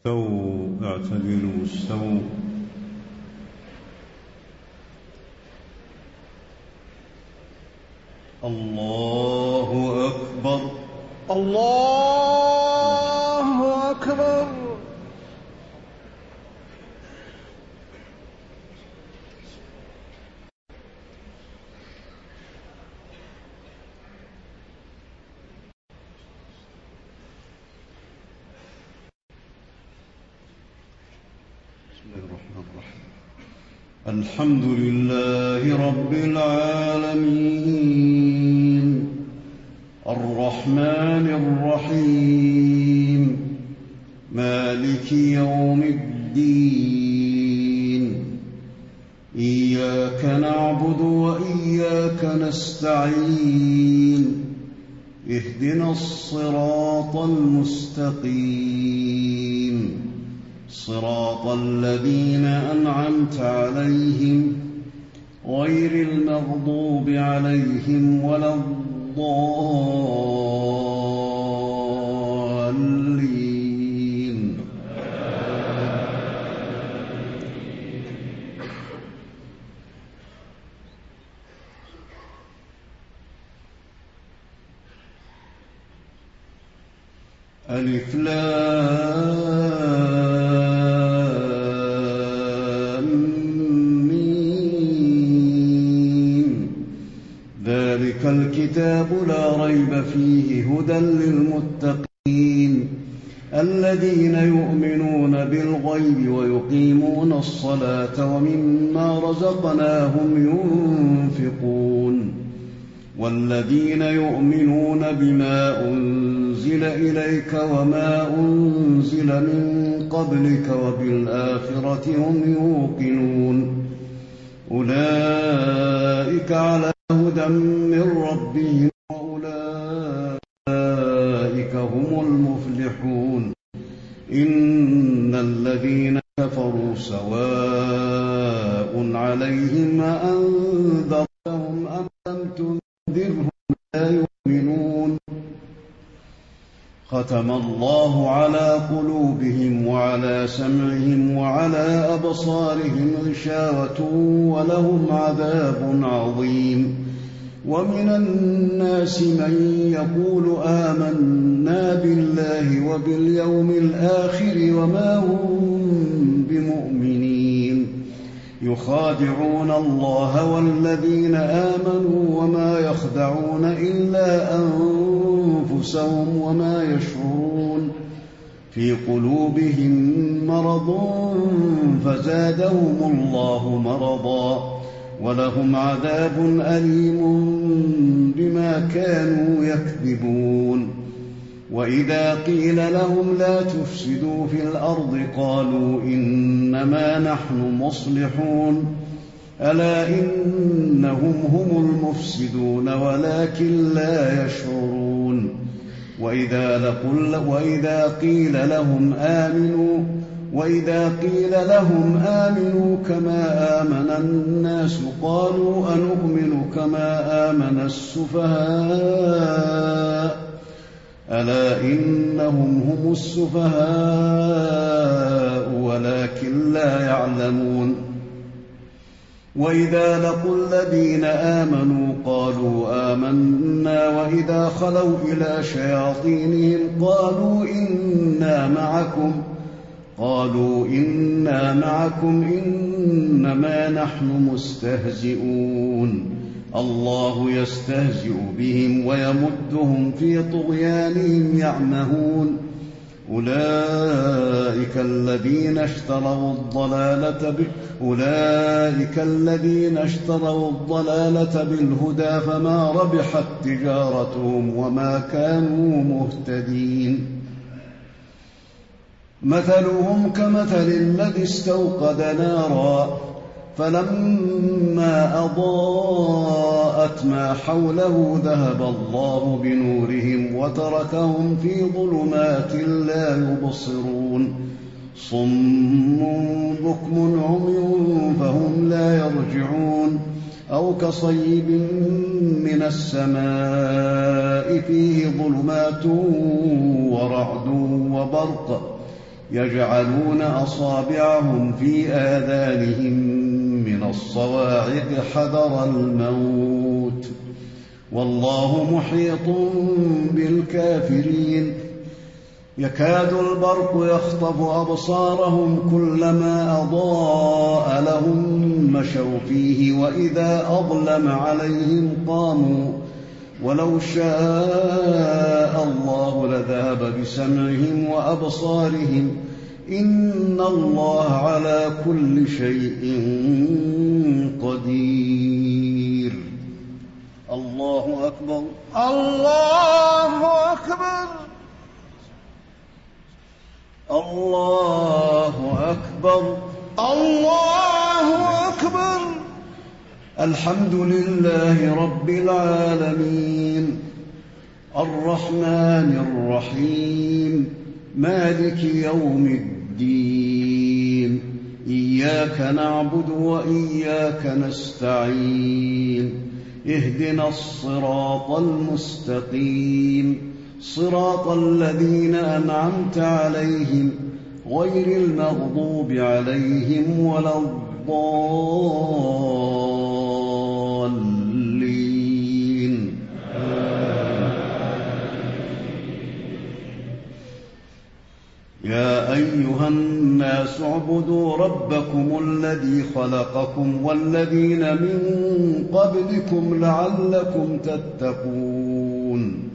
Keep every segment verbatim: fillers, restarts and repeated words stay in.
استووا اعتدلوا استووا. الله أكبر الله أكبر. الحمد لله رب العالمين الرحمن الرحيم مالك يوم الدين إياك نعبد وإياك نستعين اهدنا الصراط المستقيم صراط الذين أنعمت عليهم غير المغضوب عليهم ولا الضالين. ألف لام ذلك الكتاب لا ريب فيه هدى للمتقين الذين يؤمنون بالغيب ويقيمون الصلاة ومما رزقناهم ينفقون والذين يؤمنون بما أنزل إليك وما أنزل من قبلك وبالآخرة هم يوقنون أولئك على هدى من ربهم وأولئك هم المفلحون. إن الذين كفروا سواء عليهم أأنذرتهم أم لم تنذرهم لا يؤمنون. ختم الله على قلوبهم وعلى سمعهم وعلى أبصارهم غشاوة ولهم عذاب عظيم. ومن الناس من يقول آمنا بالله وباليوم الآخر وما هم بمؤمنين يخادعون الله والذين آمنوا وما يخدعون إلا أنفسهم وما يشعرون. في قلوبهم مرض فزادهم الله مرضا ولهم عذاب أليم بما كانوا يكذبون. وإذا قيل لهم لا تفسدوا في الأرض قالوا إنما نحن مصلحون ألا إنهم هم المفسدون ولكن لا يشعرون. وإذا, لقل وإذا قيل لهم آمنوا وإذا قيل لهم آمنوا كما آمن الناس قالوا أنؤمن كما آمن السفهاء ألا إنهم هم السفهاء ولكن لا يعلمون. وإذا لقوا الذين آمنوا قالوا آمنا وإذا خلوا إلى شياطينهم قالوا إنا معكم قالوا إنا معكم إنما نحن مستهزئون الله يستهزئ بهم ويمدهم في طغيانهم يعمهون. أولئك الذين اشتروا الضلالة ب... أولئك الذين اشتروا الضلالة بالهدى فما ربحت تجارتهم وما كانوا مهتدين. مثلهم كمثل الذي استوقد نارا فلما أضاءت ما حوله ذهب الله بنورهم وتركهم في ظلمات لا يبصرون. صم بكم عمي فهم لا يرجعون. أو كصيب من السماء فيه ظلمات ورعد وبرق يجعلون أصابعهم في آذانهم من الصواعق حذر الموت والله محيط بالكافرين يكاد البرق يخطف أبصارهم كلما أضاء لهم مشوا فيه وإذا أظلم عليهم قاموا ولو شاء الله لذهب بسمعهم وأبصارهم إن الله على كل شيء قدير. الله أكبر. الله أكبر. الله أكبر. الله أكبر. الحمد لله رب العالمين الرحمن الرحيم مالك يوم الدين إياك نعبد وإياك نستعين اهدنا الصراط المستقيم صراط الذين أنعمت عليهم غير المغضوب عليهم ولا الضالين. يا أيها الناس اعبدوا ربكم الذي خلقكم والذين من قبلكم لعلكم تتقون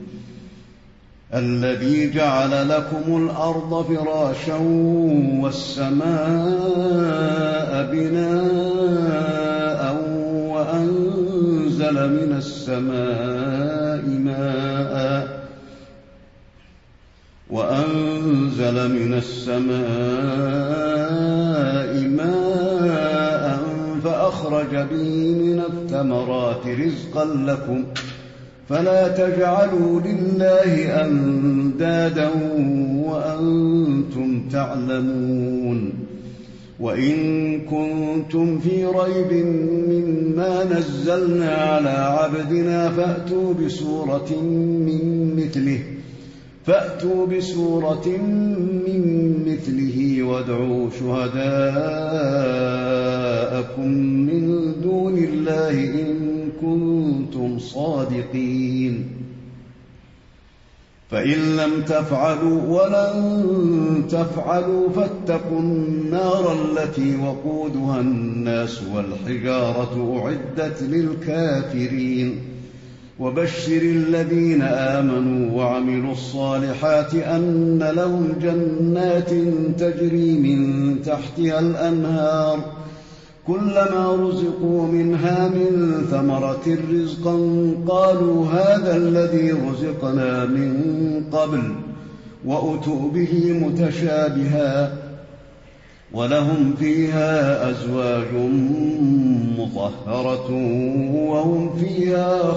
الذي جعل لكم الأرض فراشا والسماء بناء وأنزل من السماء ماء وأنزل من السماء ماء فأخرج به من الثمرات رزقا لكم فلا تجعلوا لله أندادا وأنتم تعلمون وإن كنتم في ريب مما نزلنا على عبدنا فأتوا بسورة من مثله فأتوا بسورة من مثله وادعوا شهداءكم من دون الله إن كنتم صادقين فإن لم تفعلوا ولن تفعلوا فاتقوا النار التي وقودها الناس والحجارة أعدت للكافرين وبشر الذين آمنوا وعملوا الصالحات أن لهم جنات تجري من تحتها الأنهار كلما رزقوا منها من ثمرة رزقا قالوا هذا الذي رزقنا من قبل وأتوا به متشابها ولهم فيها أزواج مطهرة وهم فيها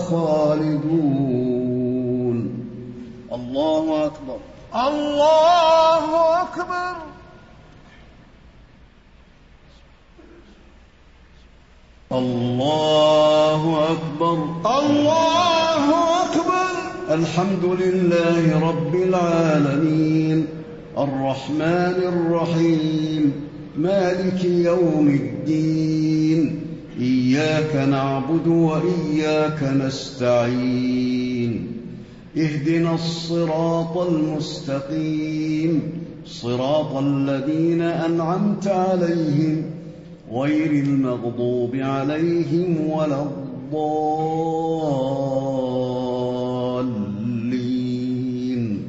خالدون. الله أكبر. الله أكبر. الله أكبر. الله أكبر. الحمد لله رب العالمين الرحمن الرحيم مالك يوم الدين إياك نعبد وإياك نستعين اهدنا الصراط المستقيم صراط الذين أنعمت عليهم غير المغضوب عليهم ولا الضالين.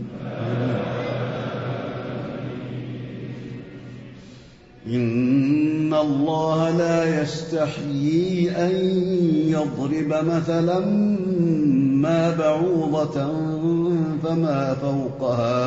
إن الله لا يستحيي أن يضرب مثلا ما بعوضة فما فوقها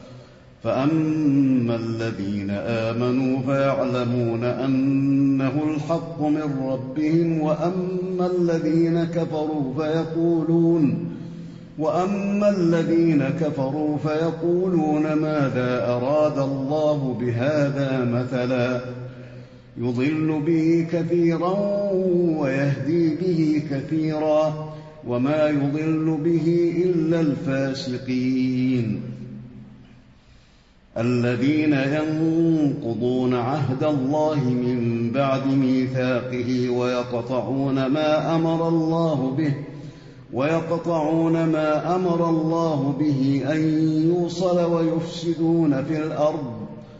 فأما الذين آمنوا فيعلمون أنه الحق من ربهم وأما الذين كفروا فيقولون وأما الذين كفروا فيقولون ماذا أراد الله بهذا مثلا يضل به كثيرا ويهدي به كثيرا وما يضل به إلا الفاسقين. الذين ينقضون عهد الله من بعد ميثاقه ويقطعون ما أمر الله به ويقطعون ما أمر الله به أن يوصل ويفسدون في الأرض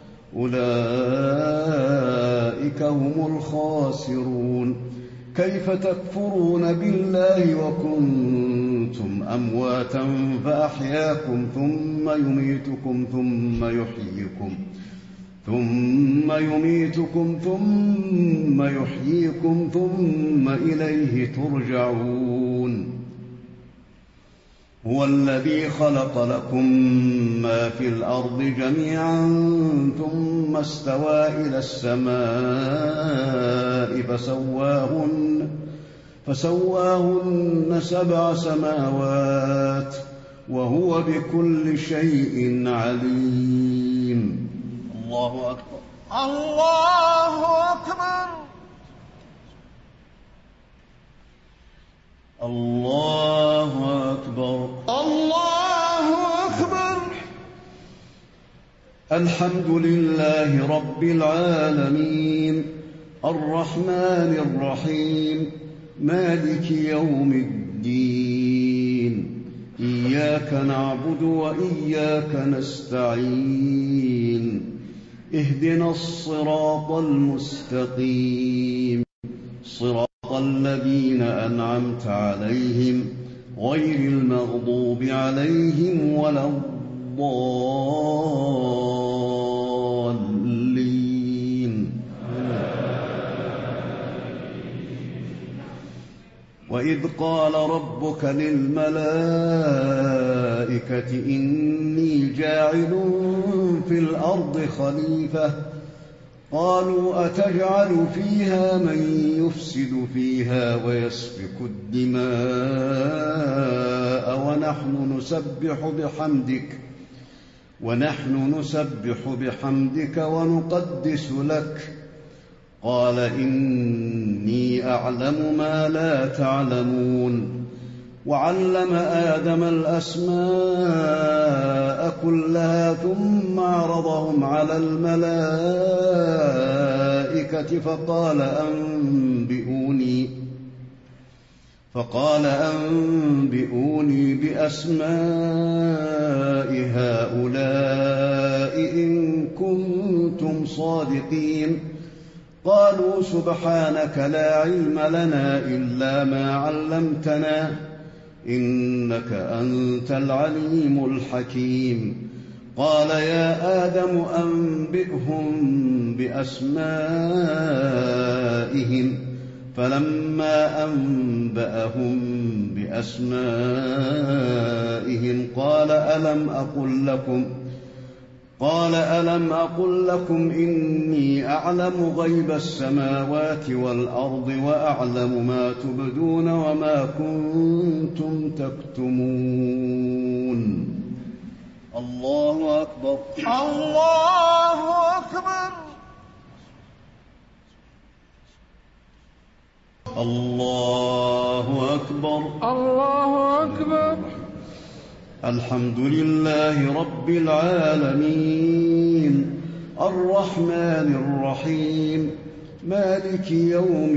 أولئك هم الخاسرون. كيف تكفرون بالله وكنتم أمواتا فأحياكم ثم يميتكم ثم يحييكم ثم يميتكم ثم يحييكم ثم إليه ترجعون. هو الذي خلق لكم ما في الأرض جميعا ثم استوى إلى السماء فسواهن, فسواهن سبع سماوات وهو بكل شيء عليم. الله أكبر. الله أكبر. الله أكبر. الله أكبر. الحمد لله رب العالمين الرحمن الرحيم مالك يوم الدين إياك نعبد وإياك نستعين اهدنا الصراط المستقيم صراط الذين أنعمت عليهم غير المغضوب عليهم ولا الضالين. وإذ قال ربك للملائكة إني جاعل في الأرض خليفة قالوا أتجعل فيها من يفسد فيها ويسفك الدماء ونحن نسبح بحمدك ونحن نسبح بحمدك ونقدس لك قال إني أعلم ما لا تعلمون. وعلم آدم الأسماء كلها ثم عرضهم على الملائكة فقال أنبئوني فقال أنبئوني بأسماء هؤلاء إن كنتم صادقين. قالوا سبحانك لا علم لنا إلا ما علمتنا إنك أنت العليم الحكيم. قال يا آدم أنبئهم بأسمائهم فلما أنبأهم بأسمائهم قال ألم أقل لكم قال ألم أقل لكم إني أعلم غيب السماوات والأرض وأعلم ما تبدون وما كنتم تكتمون. الله أكبر. الله أكبر. الله أكبر. الله أكبر. الحمد لله رب العالمين الرحمن الرحيم مالك يوم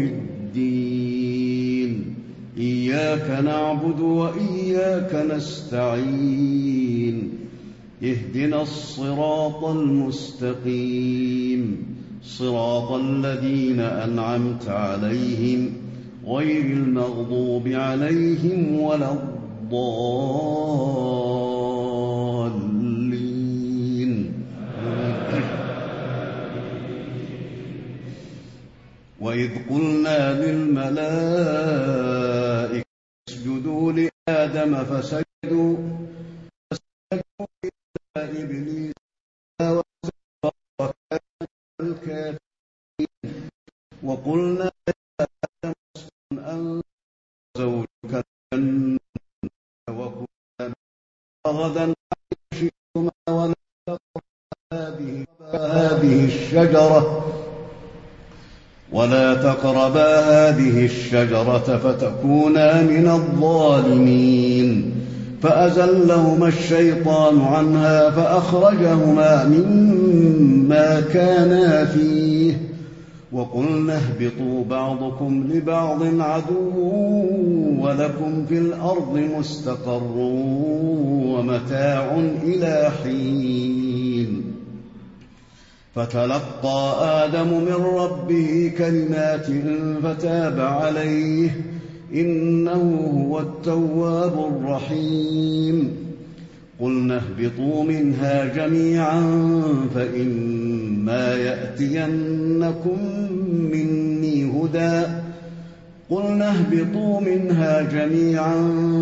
الدين إياك نعبد وإياك نستعين اهدنا الصراط المستقيم صراط الذين أنعمت عليهم غير المغضوب عليهم ولا الضالين. وإذ قلنا للملائكة اسجدوا لآدم فسجدوا فسجدوا إلا إبليس وكان الكافرين. وقلنا يا آدم اسكن أنت وزوجك الجنة وكلا رغدا حيثما ولا تقربا هذه الشجرة ولا تقربا هذه الشجرة فتكونا من الظالمين. فأزلهما الشيطان عنها فأخرجهما مما كانا فيه وقلنا اهبطوا بعضكم لبعض عدو ولكم في الأرض مستقر ومتاع إلى حين فتلقى آدم من ربه كلمات فتاب عليه إنه هو التواب الرحيم قلنا اهبطوا منها جميعا فإما يأتينكم مني هدى قلنا اهبطوا منها جميعا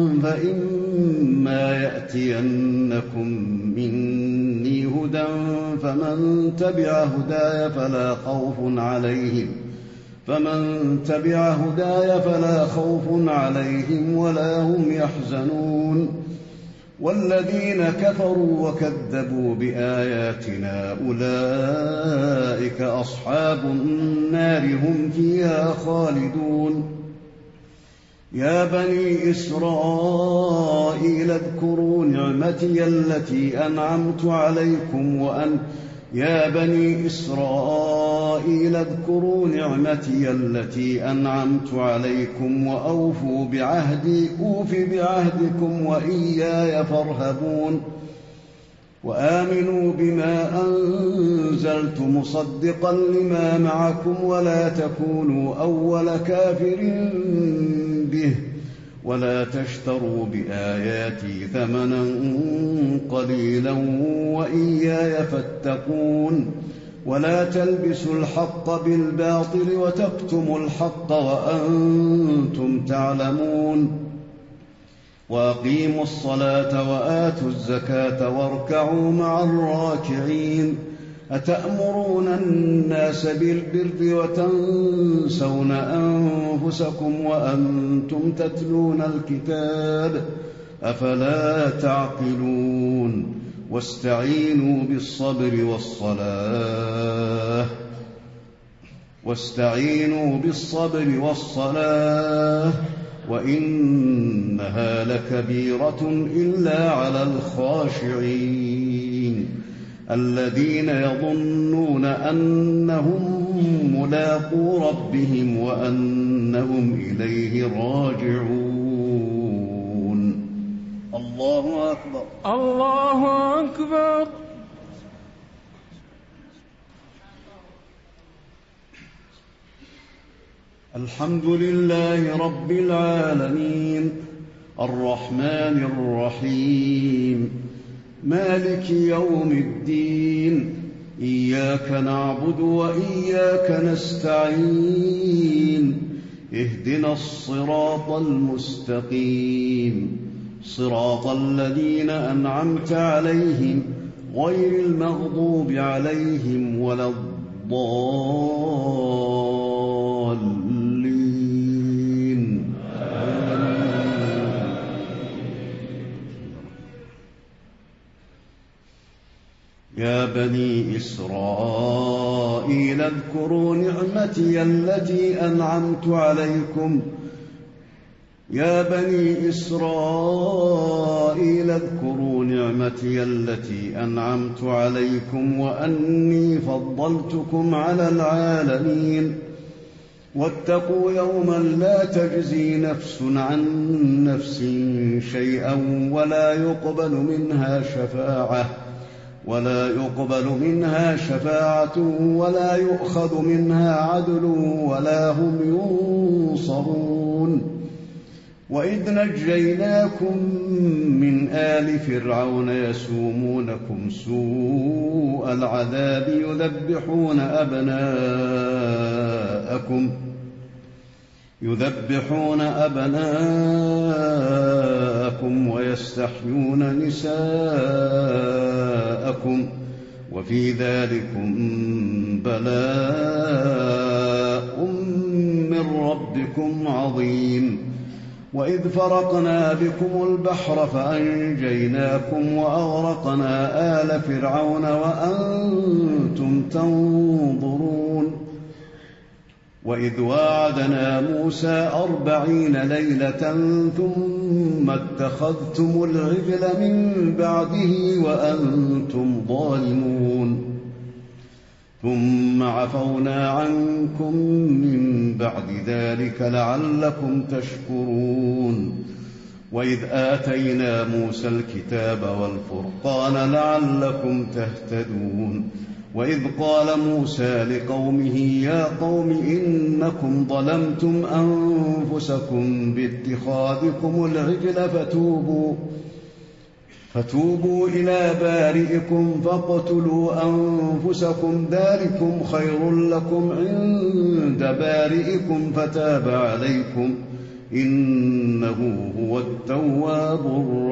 فإما يأتينكم مني هدى فمن تبع هداي فلا خوف عليهم فمن تبع هداي فلا خوف عليهم ولا هم يحزنون والذين كفروا وكذبوا بآياتنا أولئك أصحاب النار هم فيها خالدون يا بني إسرائيل اذكروا نعمتي التي أنعمت عليكم وأن يا بني إسرائيل اذكروا نعمتي التي أنعمت عليكم وأوفوا بعهدي أوف بعهدكم وإياي فارهبون وآمنوا بما أنزلت مصدقا لما معكم ولا تكونوا أول كافر به ولا تشتروا بآياتي ثمنا قليلا وإياي فاتقون ولا تلبسوا الحق بالباطل وتكتموا الحق وأنتم تعلمون وأقيموا الصلاة وآتوا الزكاة واركعوا مع الراكعين أتأمرون الناس بالبر وتنسون أنفسكم وأنتم تتلون الكتاب أفلا تعقلون واستعينوا بالصبر والصلاة واستعينوا بالصبر والصلاة وإنها لكبيرة إلا على الخاشعين الذين يظنون أنهم ملاقو ربهم وأنهم إليه راجعون الله أكبر الله أكبر. الحمد لله رب العالمين الرحمن الرحيم مالك يوم الدين إياك نعبد وإياك نستعين اهدنا الصراط المستقيم صراط الذين أنعمت عليهم غير المغضوب عليهم ولا الضالين. يا بني إسرائيل اذكروا نعمتي التي أنعمت عليكم يا بني إسرائيل اذكروا نعمتي التي أنعمت عليكم وأني فضلتكم على العالمين واتقوا يوما لا تجزي نفس عن نفس شيئا ولا يقبل منها شفاعة ولا يقبل منها شفاعة ولا يؤخذ منها عدل ولا هم ينصرون. وإذ نجيناكم من آل فرعون يسومونكم سوء العذاب يذبحون أبناءكم يذبحون أبناءكم ويستحيون نساءكم وفي ذلكم بلاء من ربكم عظيم. وإذ فرقنا بكم البحر فأنجيناكم وأغرقنا آل فرعون وأنتم تنظرون. وإذ واعدنا موسى أربعين ليلة ثم اتخذتم العجل من بعده وأنتم ظالمون ثم عفونا عنكم من بعد ذلك لعلكم تشكرون وإذ آتينا موسى الكتاب والفرقان لعلكم تهتدون وإذ قال موسى لقومه يا قوم إنكم ظلمتم أنفسكم باتخاذكم العجل فتوبوا فتوبوا إلى بارئكم فاقتلوا أنفسكم ذلكم خير لكم عند بارئكم فتاب عليكم إنه هو التواب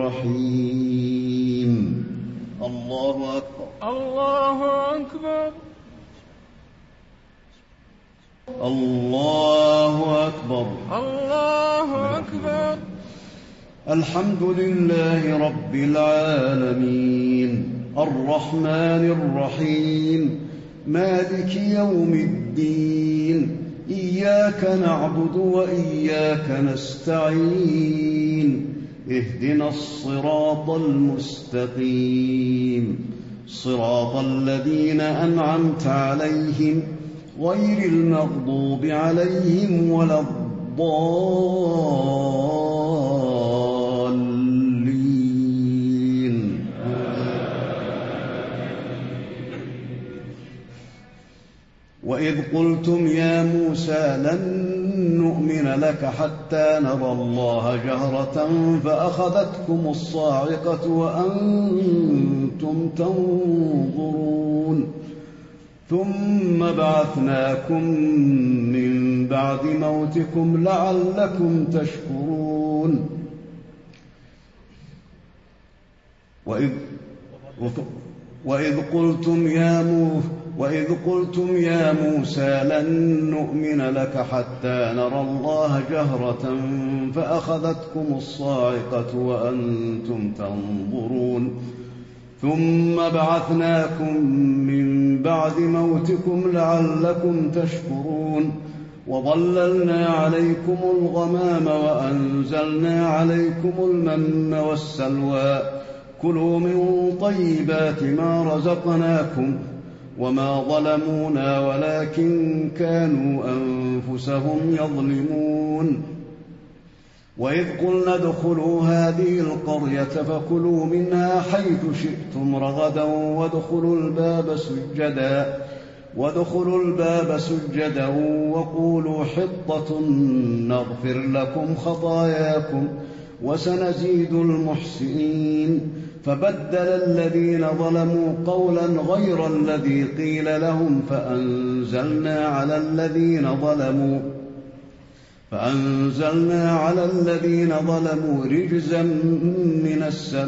الرحيم. الله أكبر. الله أكبر. الله أكبر. الله أكبر. الحمد لله رب العالمين الرحمن الرحيم مالك يوم الدين إياك نعبد وإياك نستعين اهدنا الصراط المستقيم صراط الذين أنعمت عليهم غير المغضوب عليهم ولا الضالين. وإذ قلتم يا موسى لن نؤمن لك حتى نرى الله جهرة فأخذتكم الصاعقة وأنتم تنظرون ثم بعثناكم من بعد موتكم لعلكم تشكرون. وإذ, وإذ قلتم يا موسى وإذ قلتم يا موسى لن نؤمن لك حتى نرى الله جهرة فأخذتكم الصاعقة وأنتم تنظرون ثم بعثناكم من بعد موتكم لعلكم تشكرون. وظللنا عليكم الغمام وأنزلنا عليكم المن والسلوى كلوا من طيبات ما رزقناكم وما ظلمونا ولكن كانوا أنفسهم يظلمون. وإذ قلنا ادخلوا هذه القرية فكلوا منها حيث شئتم رغدا وادخلوا الباب سجدا وادخلوا الباب سجدا وقولوا حطة نغفر لكم خطاياكم وسنزيد المحسنين. فبدل الذين ظلموا قولا غير الذي قيل لهم فأنزلنا على الذين ظلموا فأنزلنا على الذين ظلموا رجزا من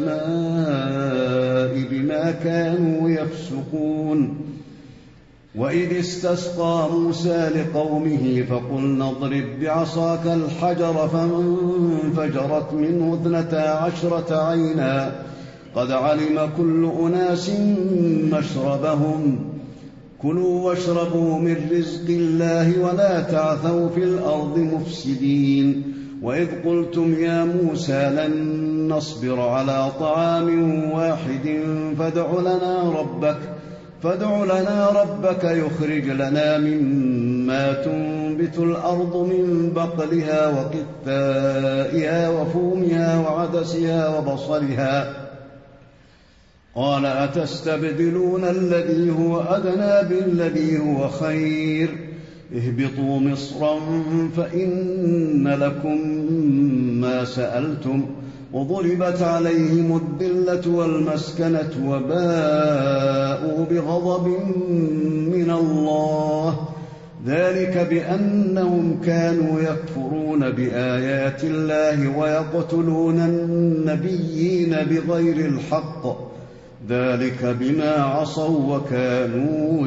السماء بما كانوا يفسقون. وإذ استسقى موسى لقومه فقلنا اضرب بعصاك الحجر فانفجرت منه اثنتا عشرة عينا قد علم كل أناس مشربهم كلوا واشربوا من رزق الله ولا تعثوا في الأرض مفسدين. وإذ قلتم يا موسى لن نصبر على طعام واحد فادع لنا ربك فادع لنا ربك يخرج لنا مما تنبت الأرض من بقلها وقثائها وفومها وعدسها وبصلها قال أتستبدلون الذي هو أدنى بالذي هو خير اهبطوا مصرا فإن لكم ما سألتم وضربت عليهم الذلة والمسكنة وباءوا بغضب من الله ذلك بأنهم كانوا يكفرون بآيات الله ويقتلون النبيين بغير الحق ذلك بما عصوا وكانوا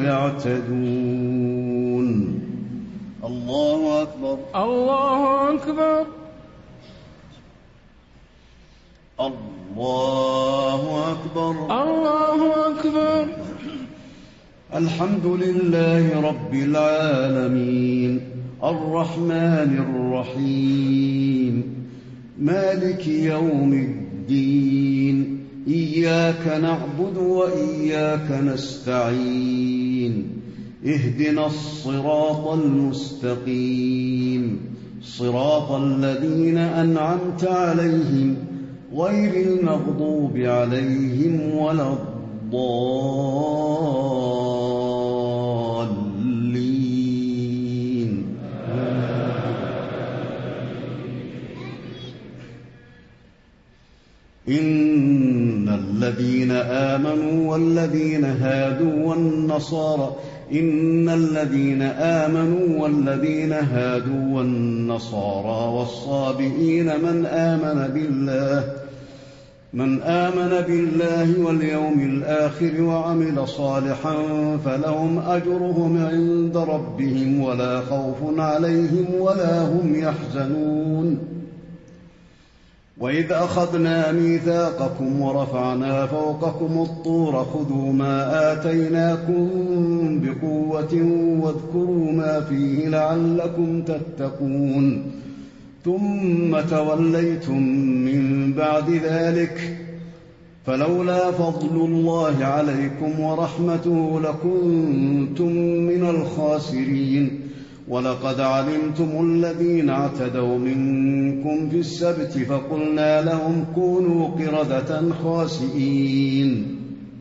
يعتدون. الله أكبر. الله أكبر. الله أكبر. الله أكبر. الحمد لله رب العالمين الرحمن الرحيم مالك يوم الدين إياك نعبد وإياك نستعين اهدنا الصراط المستقيم صراط الذين أنعمت عليهم غير المغضوب عليهم ولا الضالين. إن الذين آمنوا والذين هادوا والنصارى إن الذين آمنوا والذين هادوا والنصارى والصابئين من آمن بالله من آمن بالله واليوم الآخر وعمل صالحا فلهم أجرهم عند ربهم ولا خوف عليهم ولا هم يحزنون. وإذ أخذنا ميثاقكم ورفعنا فوقكم الطور خذوا ما آتيناكم بقوة واذكروا ما فيه لعلكم تتقون ثم توليتم من بعد ذلك فلولا فضل الله عليكم ورحمته لكنتم من الخاسرين. ولقد علمتم الذين اعتدوا منكم في السبت فقلنا لهم كونوا قردة خاسئين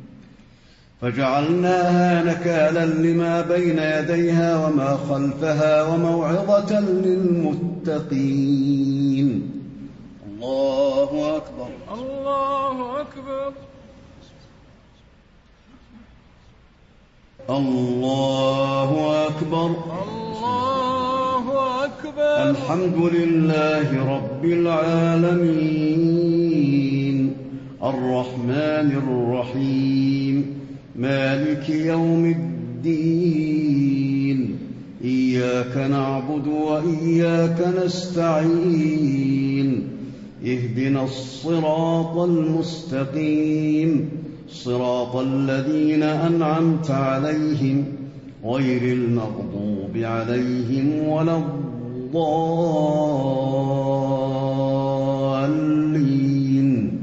فجعلناها نكالا لما بين يديها وما خلفها وموعظة للمتقين. الله أكبر. الله أكبر. الله أكبر. الله أكبر. الحمد لله رب العالمين الرحمن الرحيم مالك يوم الدين إياك نعبد وإياك نستعين اهدنا الصراط المستقيم صراط الذين أنعمت عليهم غير المغضوب عليهم ولا الضالين.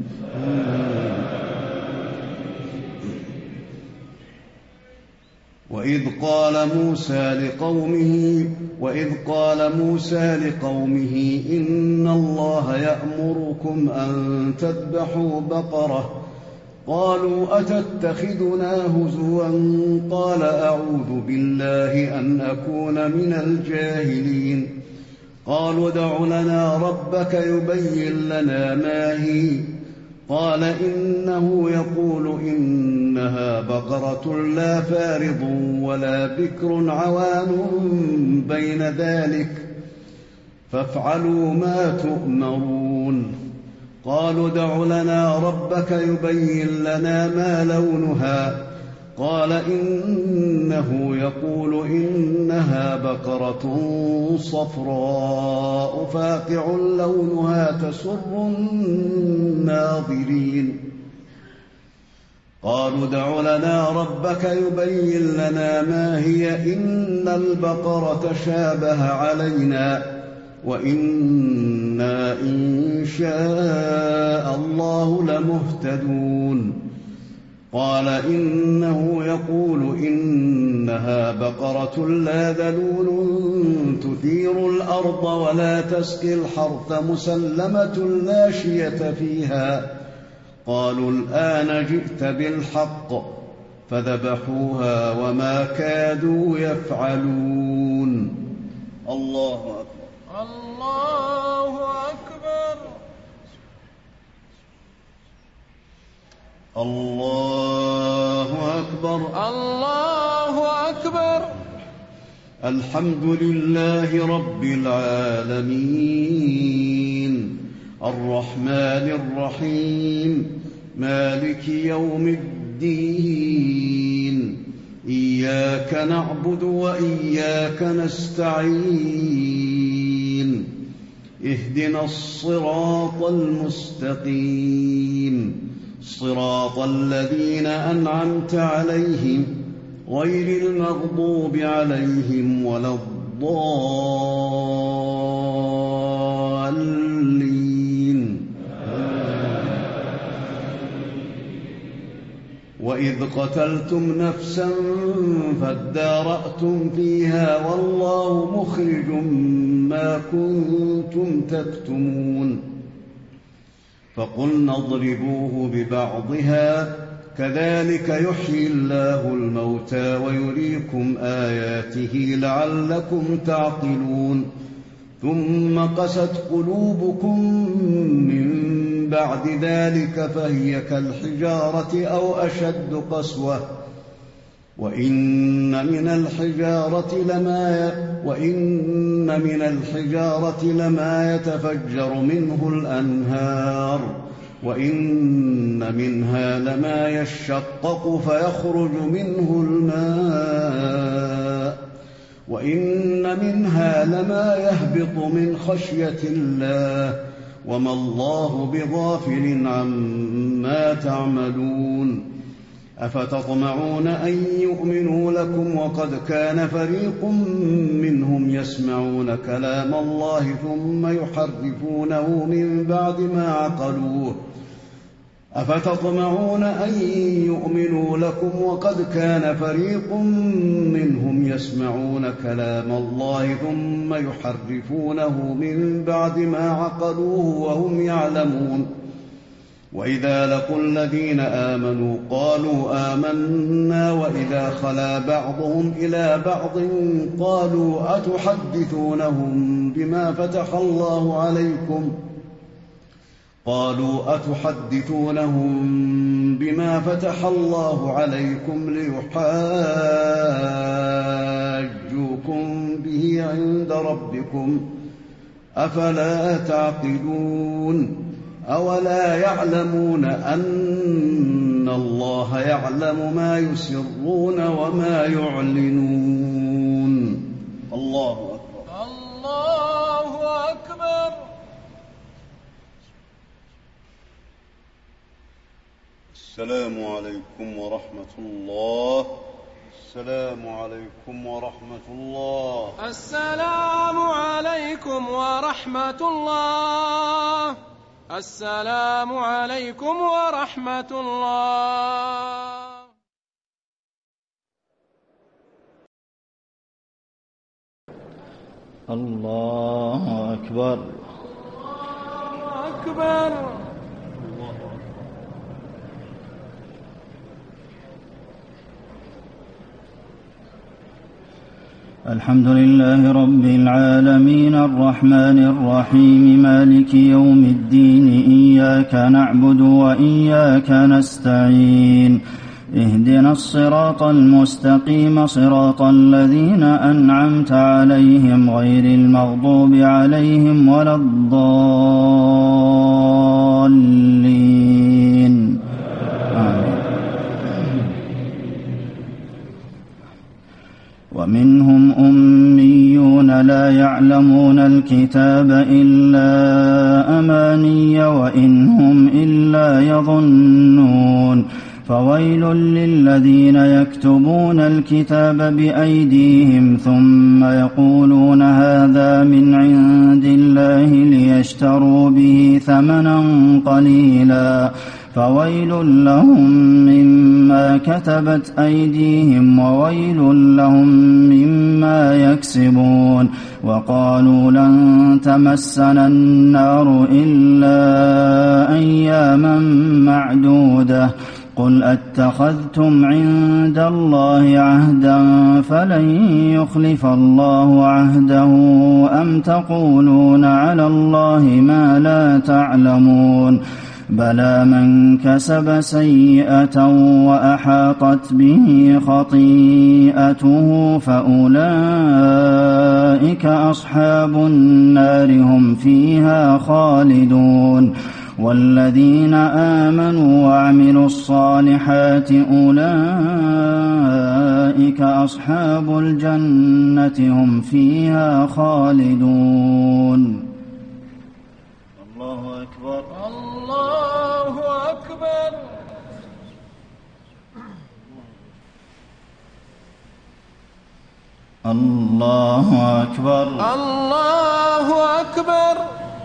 وإذ قال موسى لقومه وإذ قال موسى لقومه إن الله يأمركم أن تذبحوا بقرة قالوا أتتخذنا هزوا قال أعوذ بالله أن أكون من الجاهلين. قالوا ادع لنا ربك يبين لنا ما هي قال إنه يقول إنها بقرة لا فارض ولا بكر عوان بين ذلك فافعلوا ما تؤمرون. قالوا ادع لنا ربك يبين لنا ما لونها قال إنه يقول إنها بقرة صفراء فاقع لونها تسر الناظرين. قالوا ادع لنا ربك يبين لنا ما هي إن البقرة شابه علينا وإنا إن شاء الله لمهتدون. قال إنه يقول إنها بقرة لا ذلول تثير الأرض ولا تسقي الحرث مسلمة لا شية فيها. قالوا الآن جئت بالحق فذبحوها وما كادوا يفعلون. الله أكبر. الله أكبر. الله أكبر. الله أكبر. الحمد لله رب العالمين الرحمن الرحيم مالك يوم الدين إياك نعبد وإياك نستعين اهدنا الصراط المستقيم صراط الذين أنعمت عليهم غير المغضوب عليهم ولا الضالين. الضالين. وإذ قتلتم نفسا فادارأتم فيها والله مخرج ما كنتم تكتمون. فقلنا اضربوه ببعضها كذلك يحيي الله الموتى ويريكم آياته لعلكم تعقلون. ثم قست قلوبكم من بعد ذلك فهي كالحجارة أو أشد قسوة وإن من الحجارة لما وإن من الحجارة لما يتفجر منه الأنهار وإن منها لما يشقق فيخرج منه الماء وإن منها لما يهبط من خشية الله وما الله بغافل عما تعملون. أفتطمعون أن يؤمنوا لكم وقد كان فريق منهم يسمعون كلام الله ثم يحرفونه من بعد ما عقلوه أفتطمعون أن يؤمنوا لكم وقد كان فريق منهم يسمعون كلام الله ثم يحرفونه من بعد ما عقلوه وهم يعلمون. وإذا لقوا الذين آمنوا قالوا آمنا وإذا خلا بعضهم إلى بعض قالوا أتحدثونهم بما فتح الله عليكم قالوا أتحدثونهم بما فتح الله عليكم ليحاجوكم به عند ربكم أفلا تعقلون. أولا يعلمون أن الله يعلم ما يسرون وما يعلنون. الله أكبر. الله أكبر. السلام عليكم ورحمة الله. السلام عليكم ورحمة الله. السلام عليكم ورحمة الله. السلام عليكم ورحمة الله. الله أكبر. الله أكبر. الحمد لله رب العالمين الرحمن الرحيم مالك يوم الدين إياك نعبد وإياك نستعين اهدنا الصراط المستقيم صراط الذين أنعمت عليهم غير المغضوب عليهم ولا الضالين آمين. ومنهم أميون لا يعلمون الكتاب إلا أماني وإن هم إلا يظنون فويل للذين يكتبون الكتاب بأيديهم ثم يقولون هذا من عند الله ليشتروا به ثمنا قليلا فويل لهم مما كتبت أيديهم وويل لهم مما يكسبون. وقالوا لن تمسنا النار إلا أياما معدودة قل أتخذتم عند الله عهدا فلن يخلف الله عهده أم تقولون على الله ما لا تعلمون بلى من كسب سيئة وأحاطت به خطيئته فأولئك أصحاب النار هم فيها خالدون. والذين آمنوا وعملوا الصالحات أولئك أصحاب الجنة هم فيها خالدون. الله أكبر. الله أكبر. الله أكبر الله أكبر.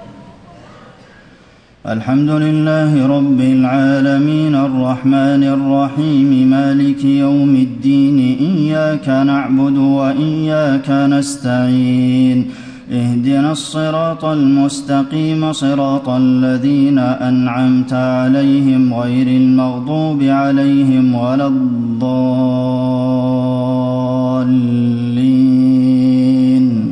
الحمد لله رب العالمين الرحمن الرحيم مالك يوم الدين إياك نعبد وإياك نستعين اهدنا الصراط المستقيم صراط الذين أنعمت عليهم غير المغضوب عليهم ولا الضالين.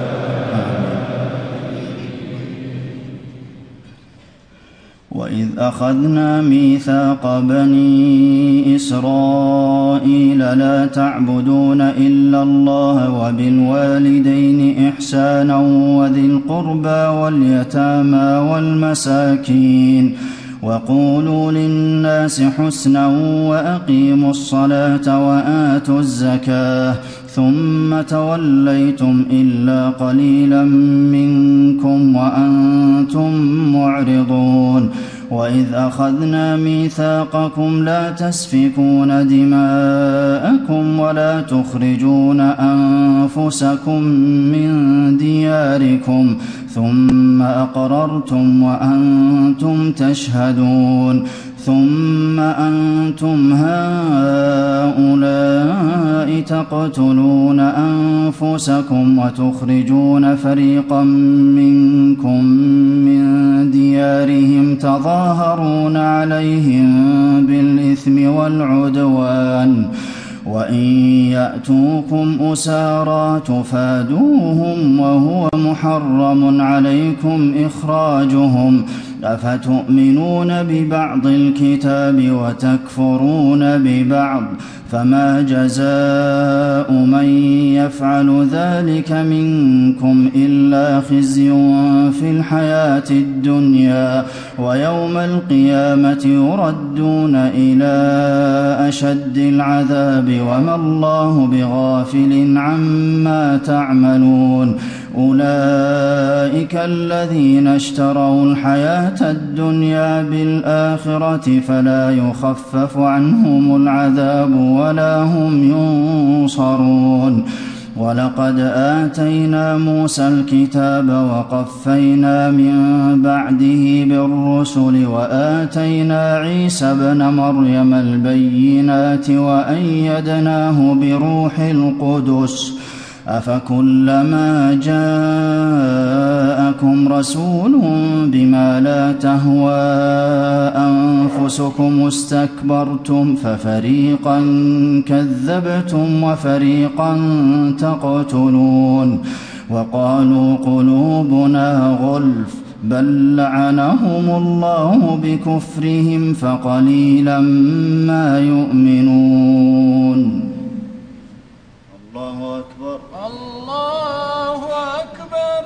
وإذ أخذنا ميثاق بني إسرائيل لا تعبدون إلا الله وبالوالدين إحسانا وذي القربى واليتامى والمساكين وقولوا للناس حسنا وأقيموا الصلاة وآتوا الزكاة ثم توليتم إلا قليلا منكم وأنتم معرضون. وإذ أخذنا ميثاقكم لا تسفكون دماءكم ولا تخرجون أنفسكم من دياركم ثم أقررتم وأنتم تشهدون ثم أنتم هؤلاء تقتلون أنفسكم وتخرجون فريقا منكم من ديارهم تظاهرون عليهم بالإثم والعدوان وإن يأتوكم أسارى تفادوهم وهو محرم عليكم إخراجهم أفتؤمنون ببعض الكتاب وتكفرون ببعض فما جزاء من يفعل ذلك منكم إلا خزي في الحياة الدنيا ويوم القيامة يردون إلى أشد العذاب وما الله بغافل عما تعملون. أولئك الذين اشتروا الحياة الدنيا بالآخرة فلا يخفف عنهم العذاب ولا هم ينصرون. ولقد آتينا موسى الكتاب وقفينا من بعده بالرسل وآتينا عيسى ابن مريم البينات وأيدناه بروح القدس أفكلما جاءكم رسول بما لا تهوى أنفسكم استكبرتم ففريقا كذبتم وفريقا تقتلون. وقالوا قلوبنا غلف بل لعنهم الله بكفرهم فقليلا ما يؤمنون. الله أكبر الله أكبر.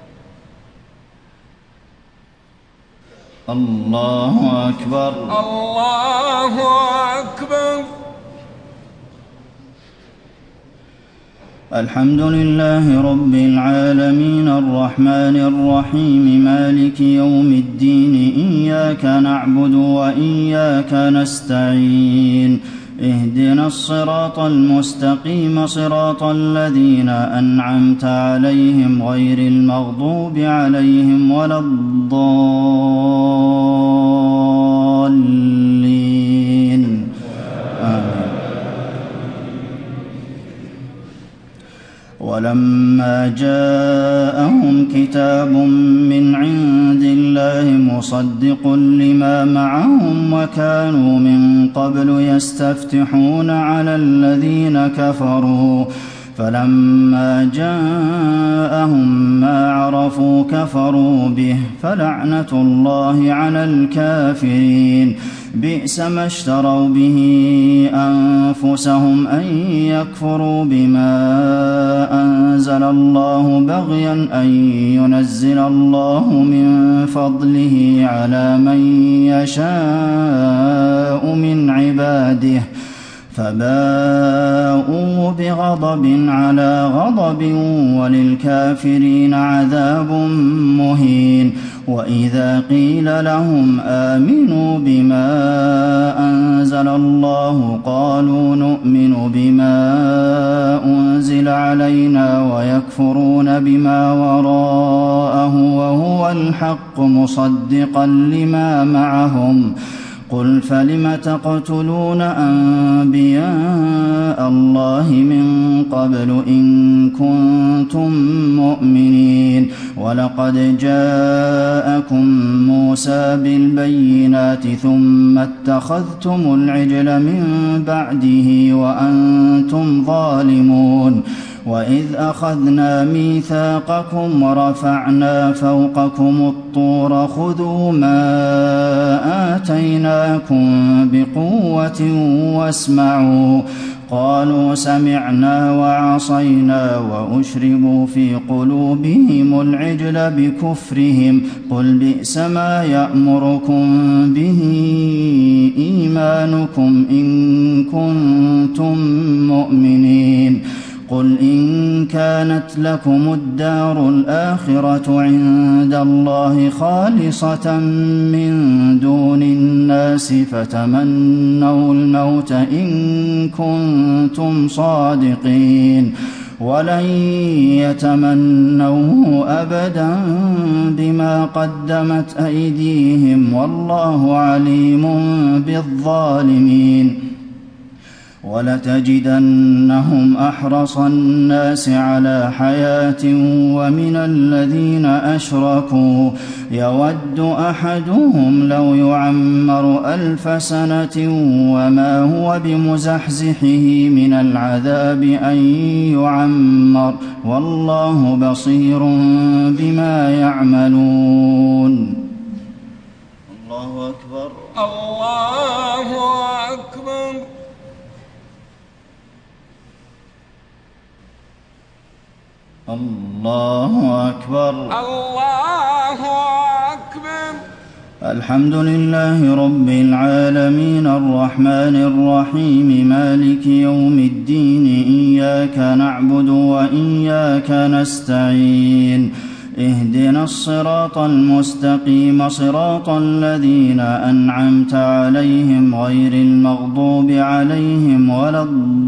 الله أكبر الله أكبر. الحمد لله رب العالمين الرحمن الرحيم مالك يوم الدين إياك نعبد وإياك نستعين اهدنا الصراط المستقيم صراط الذين أنعمت عليهم غير المغضوب عليهم ولا الضالين. آمين. ولما جاءهم كتاب من عند الله مصدق لما معهم وكانوا من قبل يستفتحون على الذين كفروا فلما جاءهم ما عرفوا كفروا به فلعنة الله على الكافرين. بئس ما اشتروا به أنفسهم أن يكفروا بما أنزل الله بغيا أن ينزل الله من فضله على من يشاء من عباده فباءوا بغضب على غضب وللكافرين عذاب مهين. وإذا قيل لهم آمنوا بما أنزل الله قالوا نؤمن بما أنزل علينا ويكفرون بما وراءه وهو الحق مصدقا لما معهم. قل فلم تقتلون أنبياء الله من قبل إن كنتم مؤمنين. ولقد جاءكم موسى بالبينات ثم اتخذتم العجل من بعده وأنتم ظالمون. وإذ أخذنا ميثاقكم ورفعنا فوقكم الطور خذوا ما آتيناكم بقوة واسمعوا. قالوا سمعنا وعصينا وأشربوا في قلوبهم العجل بكفرهم. قل بئس ما يأمركم به إيمانكم إن كنتم مؤمنين. قل إن كانت لكم الدار الآخرة عند الله خالصة من دون الناس فتمنوا الموت إن كنتم صادقين ولن يتمنوه أبدا بما قدمت أيديهم والله عليم بالظالمين. ولتجدنهم أحرص الناس على حياة ومن الذين أشركوا يود أحدهم لو يعمر ألف سنة وما هو بمزحزحه من العذاب أن يعمر والله بصير بما يعملون. الله أكبر. الله أكبر. الله أكبر. الله أكبر. الحمد لله رب العالمين الرحمن الرحيم مالك يوم الدين إياك نعبد وإياك نستعين اهدنا الصراط المستقيم صراط الذين أنعمت عليهم غير المغضوب عليهم ولا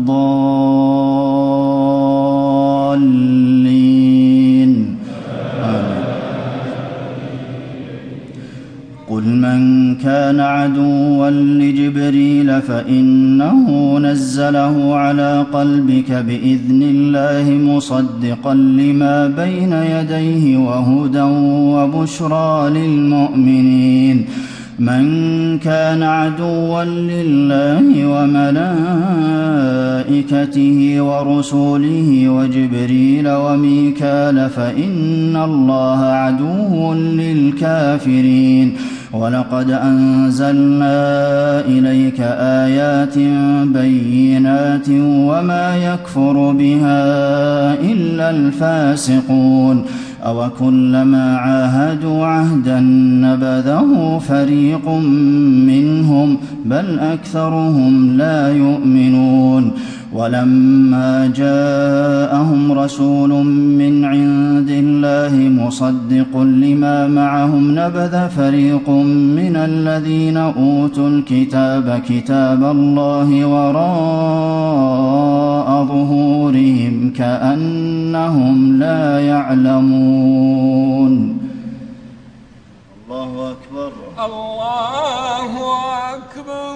الضالين آمين. قل من كان عدوا لجبريل فإنه نزله على قلبك بإذن الله مصدقا لما بين يديه وهدى وبشرى للمؤمنين. من كان عدوا لله وملائكته ورسوله وجبريل وميكال فإن الله عدو للكافرين. ولقد أنزلنا إليك آيات بينات وما يكفر بها إلا الفاسقون. أوكلما عاهدوا عهدا نبذه فريق منهم بل أكثرهم لا يؤمنون. ولما جاءهم رسول من عند الله مصدق لما معهم نبذ فريق من الذين أوتوا الكتاب كتاب الله وراء ظهورهم كأنهم لا يعلمون. الله أكبر. الله أكبر.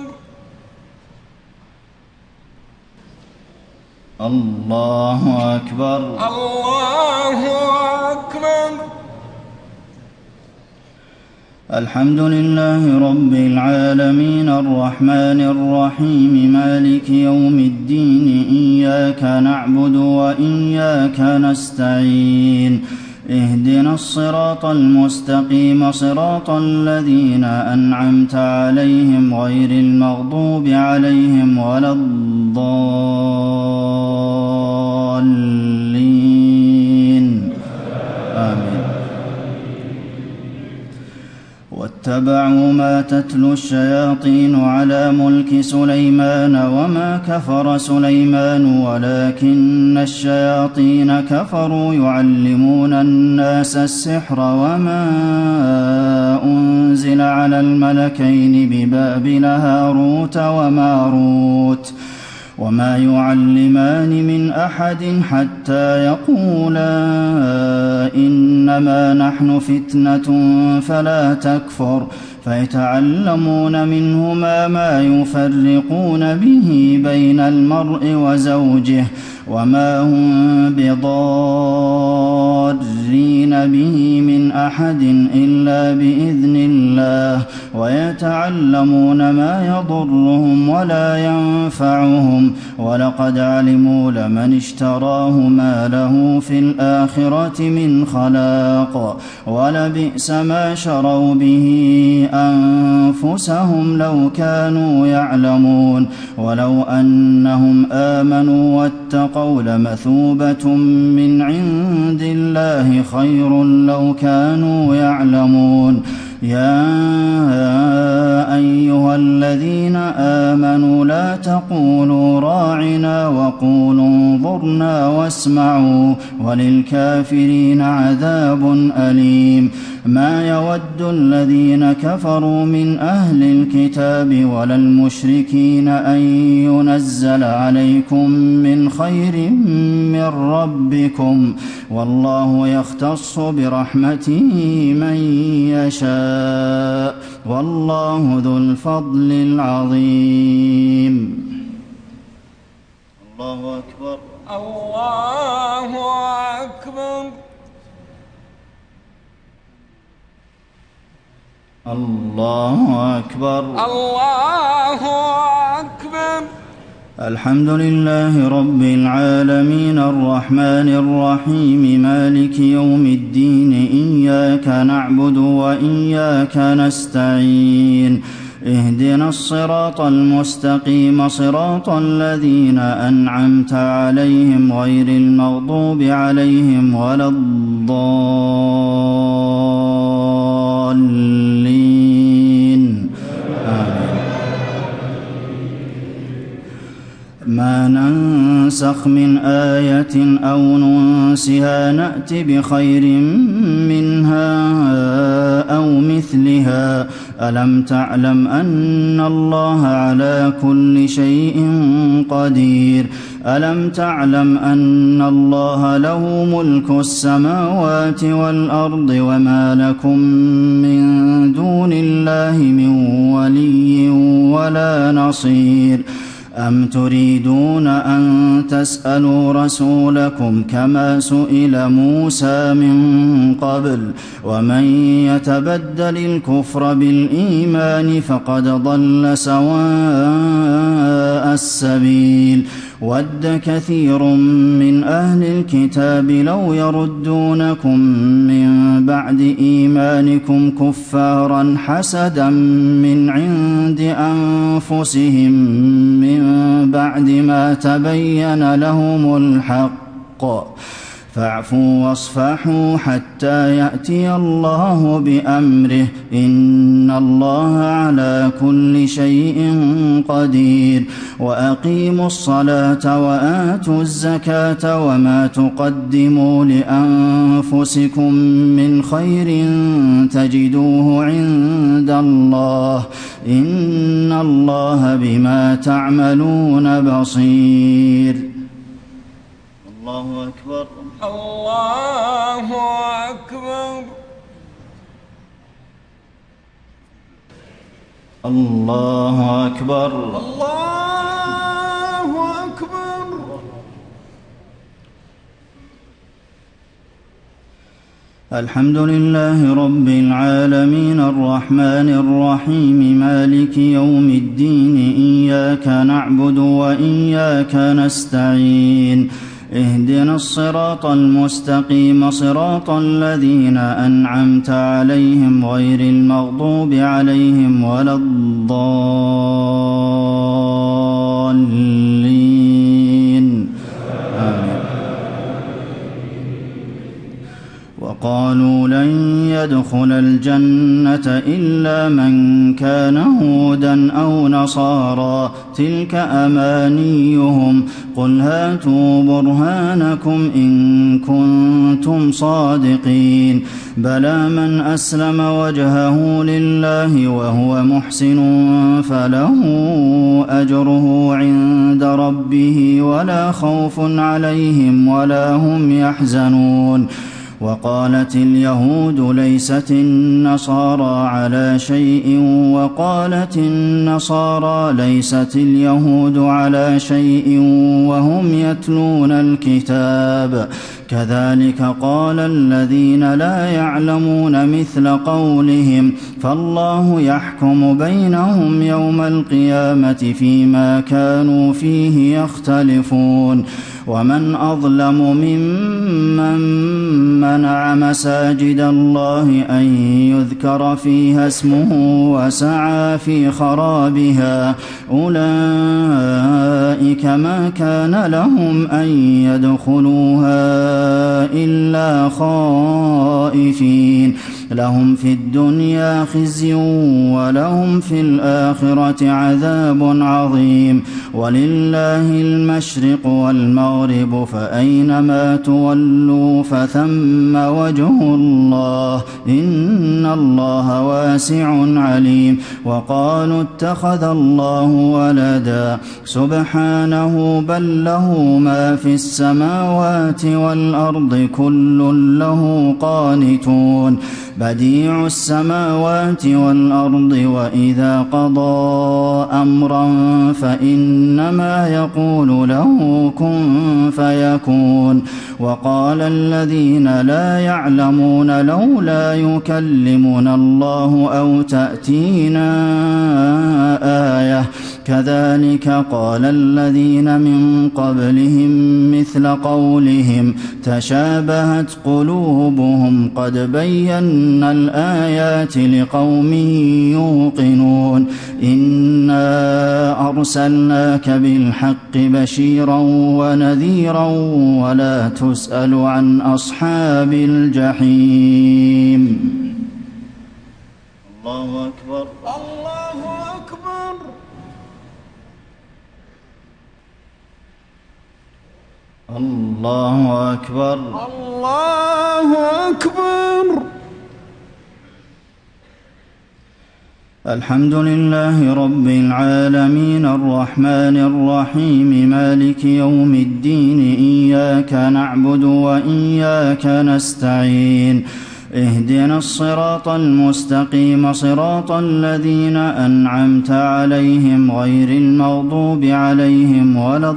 الله أكبر. الله أكبر. الحمد لله رب العالمين الرحمن الرحيم مالك يوم الدين إياك نعبد وإياك نستعين اهدنا الصراط المستقيم صراط الذين أنعمت عليهم غير المغضوب عليهم ولا الضالين آمين. واتبعوا ما تتلو الشياطين على ملك سليمان وما كفر سليمان ولكن الشياطين كفروا يعلمون الناس السحر وما أنزل على الملكين ببابل هاروت وماروت وما يعلمان من أحد حتى يقولا إنما نحن فتنة فلا تكفر فيتعلمون منهما ما يفرقون به بين المرء وزوجه وما هم بضارين به من أحد إلا بإذن الله ويتعلمون ما يضرهم ولا ينفعهم ولقد علموا لمن اشتراه ما له في الآخرة من خلاق ولبئس ما شروا به أنفسهم لو كانوا يعلمون ولو أنهم آمنوا واتقوا لمثوبة من عند الله خير لو كانوا يعلمون يا أيها الذين آمنوا لا تقولوا راعنا وقولوا انظرنا واسمعوا وللكافرين عذاب أليم ما يود الذين كفروا من أهل الكتاب ولا المشركين أن ينزل عليكم من خير من ربكم والله يختص برحمته من يشاء والله ذو الفضل العظيم. الله أكبر. الله أكبر. الله أكبر. الله أكبر. الحمد لله رب العالمين الرحمن الرحيم مالك يوم الدين إياك نعبد وإياك نستعين اهدنا الصراط المستقيم صراط الذين أنعمت عليهم غير المغضوب عليهم ولا الضالين آمين. ما ننسخ من آية أو ننسها نأت بخير منها أو مثلها ألم تعلم أن الله على كل شيء قدير ألم تعلم أن الله له ملك السماوات والأرض وما لكم من دون الله من ولي ولا نصير أم تريدون أن تسألوا رسولكم كما سئل موسى من قبل ومن يتبدل الكفر بالإيمان فقد ضل سواء السبيل ود كثير من أهل الكتاب لو يردونكم من بعد إيمانكم كفارا حسدا من عند أنفسهم من بعد ما تبين لهم الحق فاعفوا واصفحوا حتى يأتي الله بأمره إن الله على كل شيء قدير وأقيموا الصلاة وآتوا الزكاة وما تقدموا لأنفسكم من خير تجدوه عند الله إن الله بما تعملون بصير. الله أكبر. الله أكبر. الله أكبر. الله أكبر. الحمد لله رب العالمين الرحمن الرحيم مالك يوم الدين إياك نعبد وإياك نستعين اهدنا الصراط المستقيم صراط الذين أنعمت عليهم غير المغضوب عليهم ولا الضالين آمين. وقالوا لن يدخل الجنة إلا من كان هودا أو نصارى تلك أمانيهم قل هاتوا برهانكم إن كنتم صادقين بلى من أسلم وجهه لله وهو محسن فله أجره عند ربه ولا خوف عليهم ولا هم يحزنون وقالت اليهود ليست النصارى على شيء وقالت النصارى ليست اليهود على شيء وهم يتلون الكتاب كذلك قال الذين لا يعلمون مثل قولهم فالله يحكم بينهم يوم القيامة فيما كانوا فيه يختلفون ومن أظلم ممن منع مساجد الله أن يذكر فيها اسمه وسعى في خرابها أولئك ما كان لهم أن يدخلوها إلا خائفين لهم في الدنيا خزي ولهم في الآخرة عذاب عظيم ولله المشرق والمغرب فأينما تولوا فثم وجه الله إن الله واسع عليم وقالوا اتخذ الله ولدا سبحانه بل له ما في السماوات والأرض كل له قانتون بديع السماوات والأرض وإذا قضى أمرا فإنما يقول له كن فيكون وقال الذين لا يعلمون لولا يكلمنا الله أو تأتينا آية كذلك قال الذين من قبلهم مثل قولهم تشابهت قلوبهم قد بينا الآيات لقوم يوقنون إنا أرسلناك بالحق بشيرا ونذيرا ولا تسأل عن أصحاب الجحيم الله أكبر الله أكبر الله أكبر الله أكبر الحمد لله رب العالمين الرحمن الرحيم مالك يوم الدين إياك نعبد وإياك نستعين اهدنا الصراط المستقيم صراط الذين أنعمت عليهم غير المغضوب عليهم ولا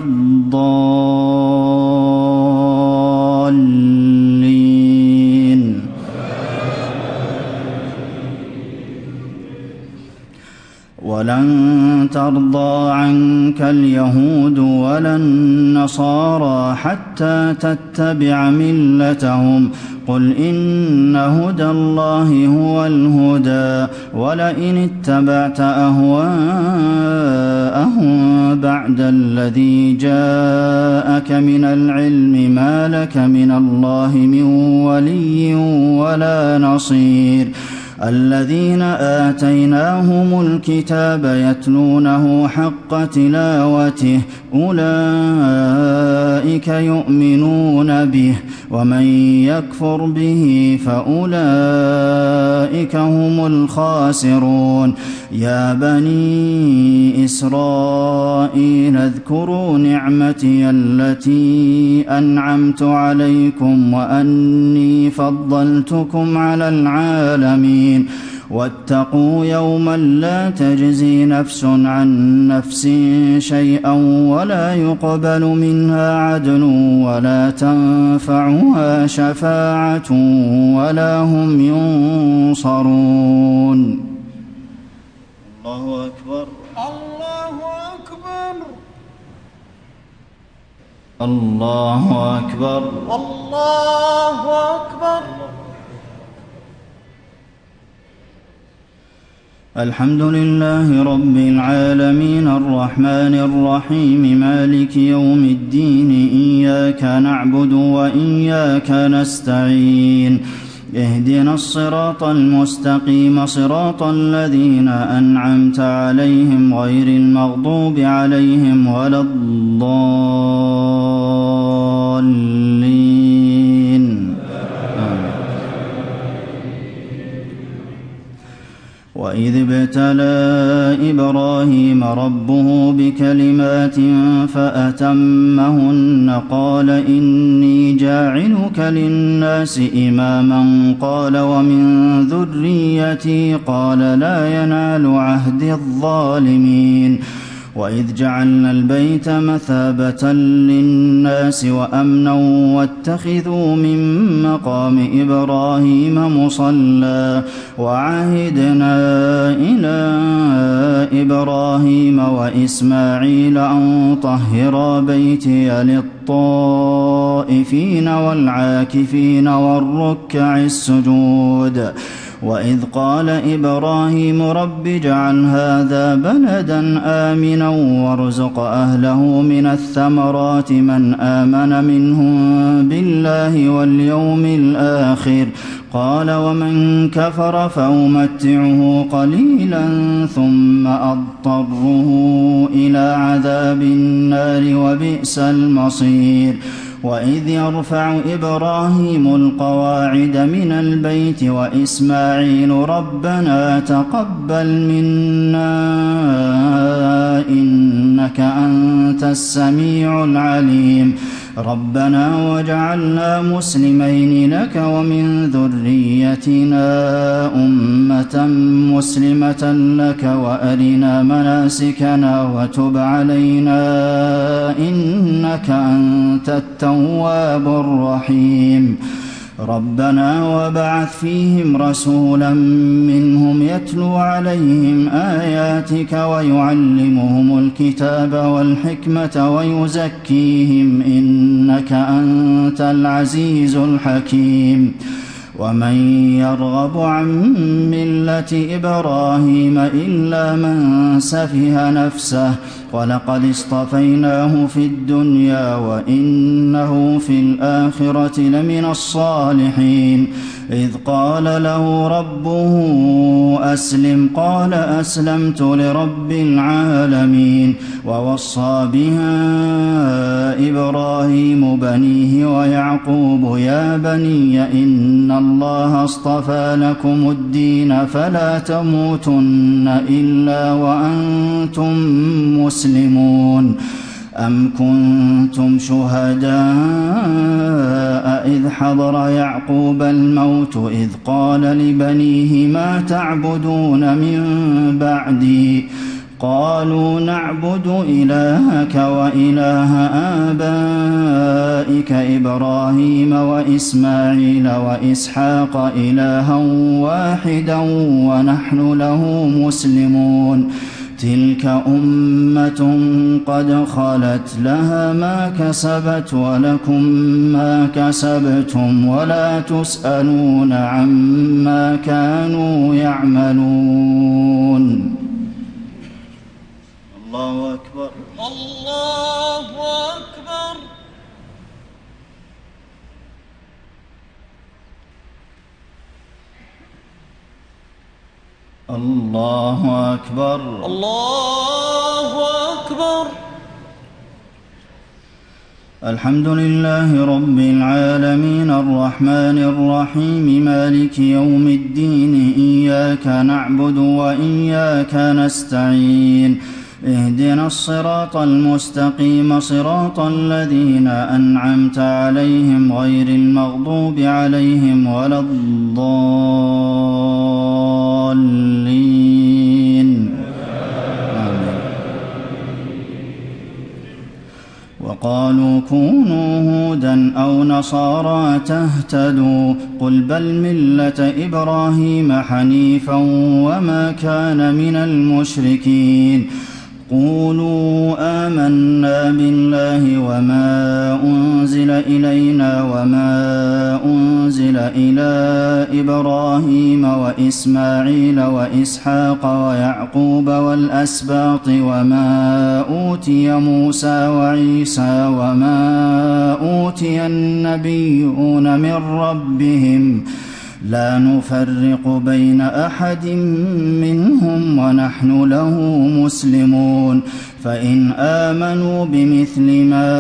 الضالين ولن ترضى عنك اليهود ولا النصارى حتى تتبع ملتهم قل إن هدى الله هو الهدى ولئن اتبعت أهواءهم بعد الذي جاءك من العلم ما لك من الله من ولي ولا نصير الذين آتيناهم الكتاب يتلونه حق تلاوته أولئك يؤمنون به ومن يكفر به فأولئك هم الخاسرون يا بني إسرائيل اذكروا نعمتي التي أنعمت عليكم وأني فضلتكم على العالمين واتقوا يوما لا تجزي نفس عن نفس شيئا ولا يقبل منها عدل ولا تنفعها شفاعة ولا هم ينصرون الله أكبر الله أكبر الله أكبر الله أكبر الحمد لله رب العالمين الرحمن الرحيم مالك يوم الدين إياك نعبد وإياك نستعين اهدنا الصراط المستقيم صراط الذين أنعمت عليهم غير المغضوب عليهم ولا الضالين. وإذ ابتلى إبراهيم ربه بكلمات فأتمهن قال إني جاعلك للناس إماما قال ومن ذريتي قال لا ينال عهد الظالمين. وإذ جعلنا البيت مثابة للناس وأمنا واتخذوا من مقام إبراهيم مصلى وعهدنا إلى إبراهيم وإسماعيل أن طهرا بيتي للطائفين والعاكفين والركع السجود. وإذ قال إبراهيم رب اجعل هذا بلدا آمنا وارزق أهله من الثمرات من آمن منهم بالله واليوم الآخر قال ومن كفر فأمتعه قليلا ثم أضطره إلى عذاب النار وبئس المصير. وإذ يرفع إبراهيم القواعد من البيت وإسماعيل ربنا تقبل منا إنك أنت السميع العليم ربنا واجعلنا مسلمين لك ومن ذريتنا أمة مسلمة لك وأرنا مناسكنا وتب علينا إنك أنت التواب الرحيم ربنا وابعث فيهم رسولا منهم يتلو عليهم آياتك ويعلمهم الكتاب والحكمة ويزكيهم إنك أنت العزيز الحكيم. ومن يرغب عن ملة إبراهيم إلا من سفه نفسه ولقد اصطفيناه في الدنيا وإنه في الآخرة لمن الصالحين. إذ قال له ربه أسلم قال أسلمت لرب العالمين. ووصى بها إبراهيم بنيه ويعقوب يا بني إن الله اصطفى لكم الدين فلا تموتن إلا وأنتم مسلمون. أم كنتم شهداء إذ حضر يعقوب الموت إذ قال لبنيه ما تعبدون من بعدي قالوا نعبد إلهك وإله آبائك إبراهيم وإسماعيل وإسحاق إلها واحدا ونحن له مسلمون. تلك أمة قد خلت لها ما كسبت ولكم ما كسبتم ولا تسألون عما كانوا يعملون. الله أكبر. الله أكبر. الله أكبر. الله أكبر. الحمد لله رب العالمين الرحمن الرحيم مالك يوم الدين إياك نعبد وإياك نستعين اهدنا الصراط المستقيم صراط الذين أنعمت عليهم غير المغضوب عليهم ولا الضالين آمين. وقالوا كونوا هودا أو نصارى تهتدوا قل بل ملة إبراهيم حنيفا وما كان من المشركين. قولوا آمنا بالله وما أنزل إلينا وما أنزل إلى إبراهيم وإسماعيل وإسحاق ويعقوب والأسباط وما أوتي موسى وعيسى وما أوتي النبيون من ربهم لا نفرق بين أحد منهم ونحن له مسلمون فإن آمنوا بمثل ما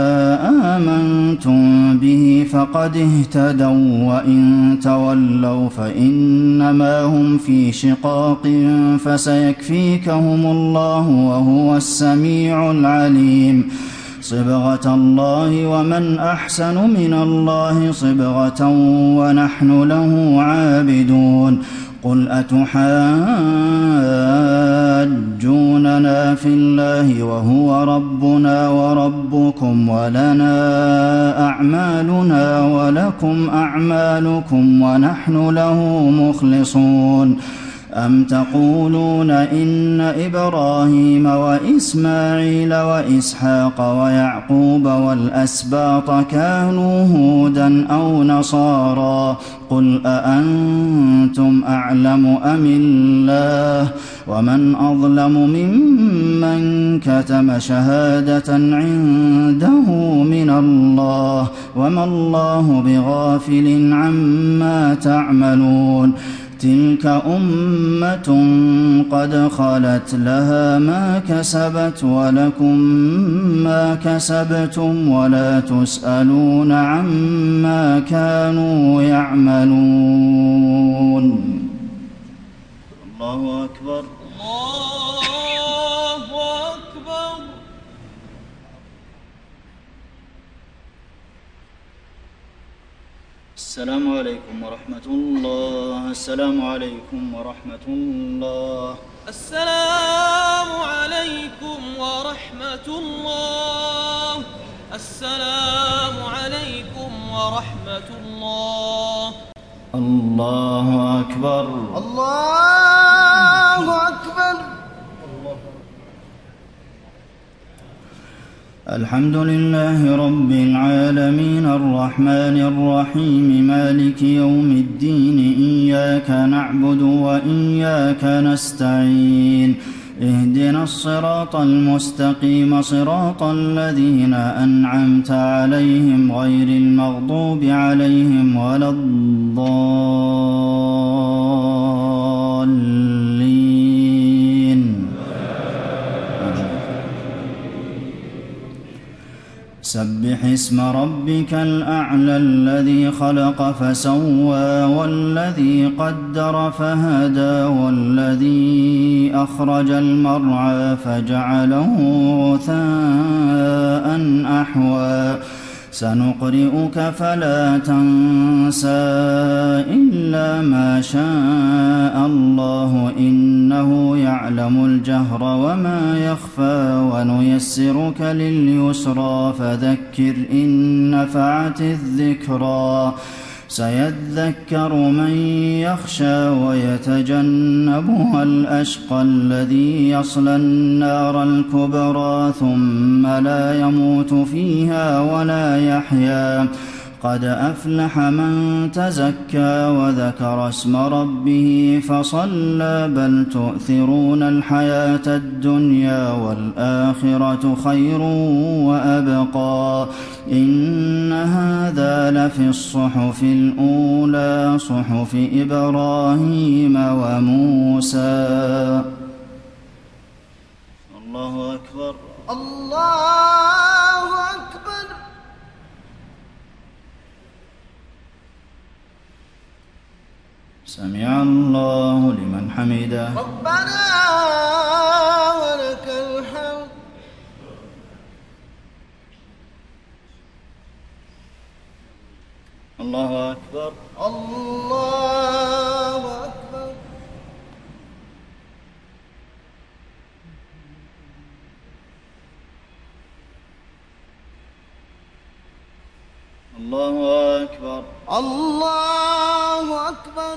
آمنتم به فقد اهتدوا وإن تولوا فإنما هم في شقاق فسيكفيكهم الله وهو السميع العليم صبغة الله ومن أحسن من الله صبغة ونحن له عابدون قل أتحاجوننا في الله وهو ربنا وربكم ولنا أعمالنا ولكم أعمالكم ونحن له مخلصون أم تقولون إن إبراهيم وإسماعيل وإسحاق ويعقوب والأسباط كانوا هودا أو نصارى قل أأنتم أعلم أم الله ومن أظلم ممن كتم شهادة عنده من الله وما الله بغافل عما تعملون تلك أمة قد خلت لها ما كسبت ولكم ما كسبتم ولا تسألون عما كانوا يعملون الله أكبر الله أكبر. السلام عليكم ورحمة الله. السلام عليكم ورحمة الله. السلام عليكم ورحمة الله. السلام عليكم ورحمة الله. الله أكبر. الله أكبر. الحمد لله رب العالمين الرحمن الرحيم مالك يوم الدين إياك نعبد وإياك نستعين اهدنا الصراط المستقيم صراط الذين أنعمت عليهم غير المغضوب عليهم ولا الضالين. سبح اسم ربك الأعلى الذي خلق فسوى والذي قدر فهدى والذي أخرج المرعى فجعله غثاء أحوى سنقرئك فلا تنسى إلا ما شاء الله إنه يعلم الجهر وما يخفى ونيسرك لليسرى فذكر إن نفعت الذكرى سيذكر من يخشى ويتجنبها الأشقى الذي يصلى النار الكبرى ثم لا يموت فيها ولا يحيا قد أفلح من تزكى وذكر اسم ربه فصلى بل تؤثرون الحياة الدنيا والآخرة خير وأبقى إن هذا لفي الصحف الأولى صحف إبراهيم وموسى. الله أكبر. الله أكبر. سمع الله لمن حمده. ربنا ولك الحمد. الله أكبر. الله أكبر. الله أكبر. الله أكبر.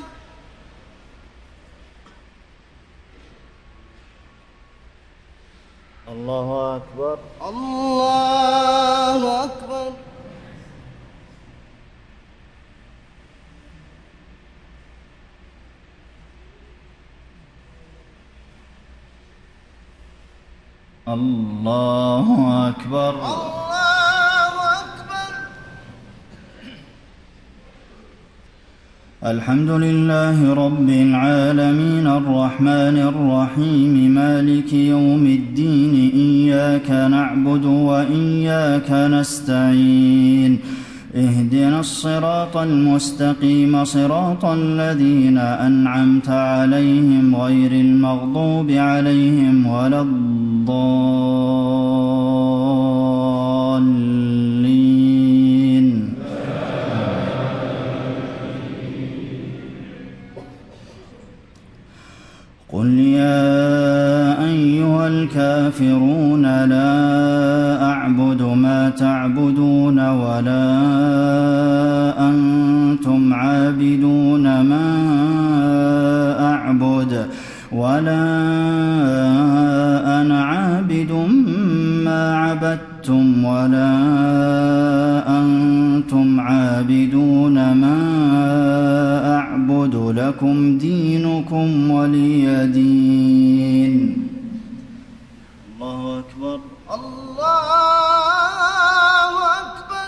الله أكبر. الله أكبر. الله أكبر. الله أكبر. الحمد لله رب العالمين الرحمن الرحيم مالك يوم الدين إياك نعبد وإياك نستعين اهدنا الصراط المستقيم صراط الذين أنعمت عليهم غير المغضوب عليهم ولا الضالين. قل يا أيها الكافرون لا أعبد ما تعبدون ولا أنتم عابدون ما أعبد ولا أنا عابد ما عبدتم ولا أنتم عابدون ما أعبد لكم دينكم ولي دين. الله أكبر. الله أكبر.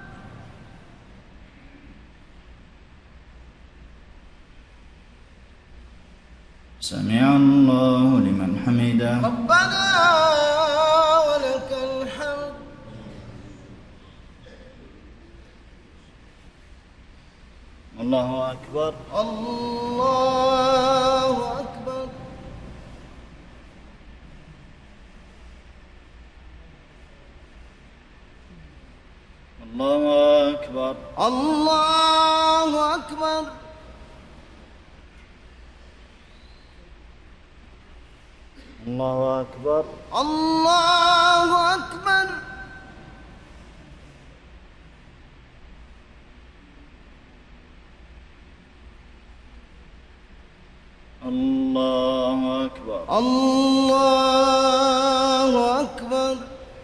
سمع الله لمن حمده. ربنا ولك الحمد. الله أكبر. الله أكبر. الله أكبر. الله أكبر. الله أكبر. الله أكبر. الله أكبر. الله أكبر.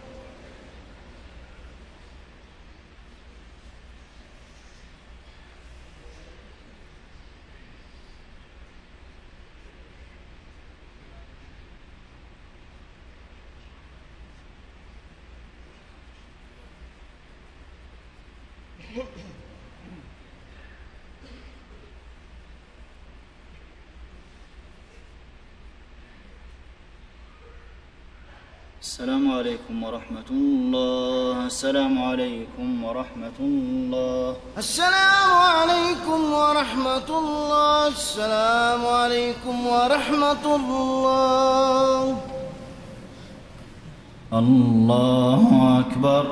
السلام عليكم ورحمة الله. السلام عليكم ورحمة الله. السلام عليكم ورحمة الله. السلام عليكم ورحمة الله. الله أكبر.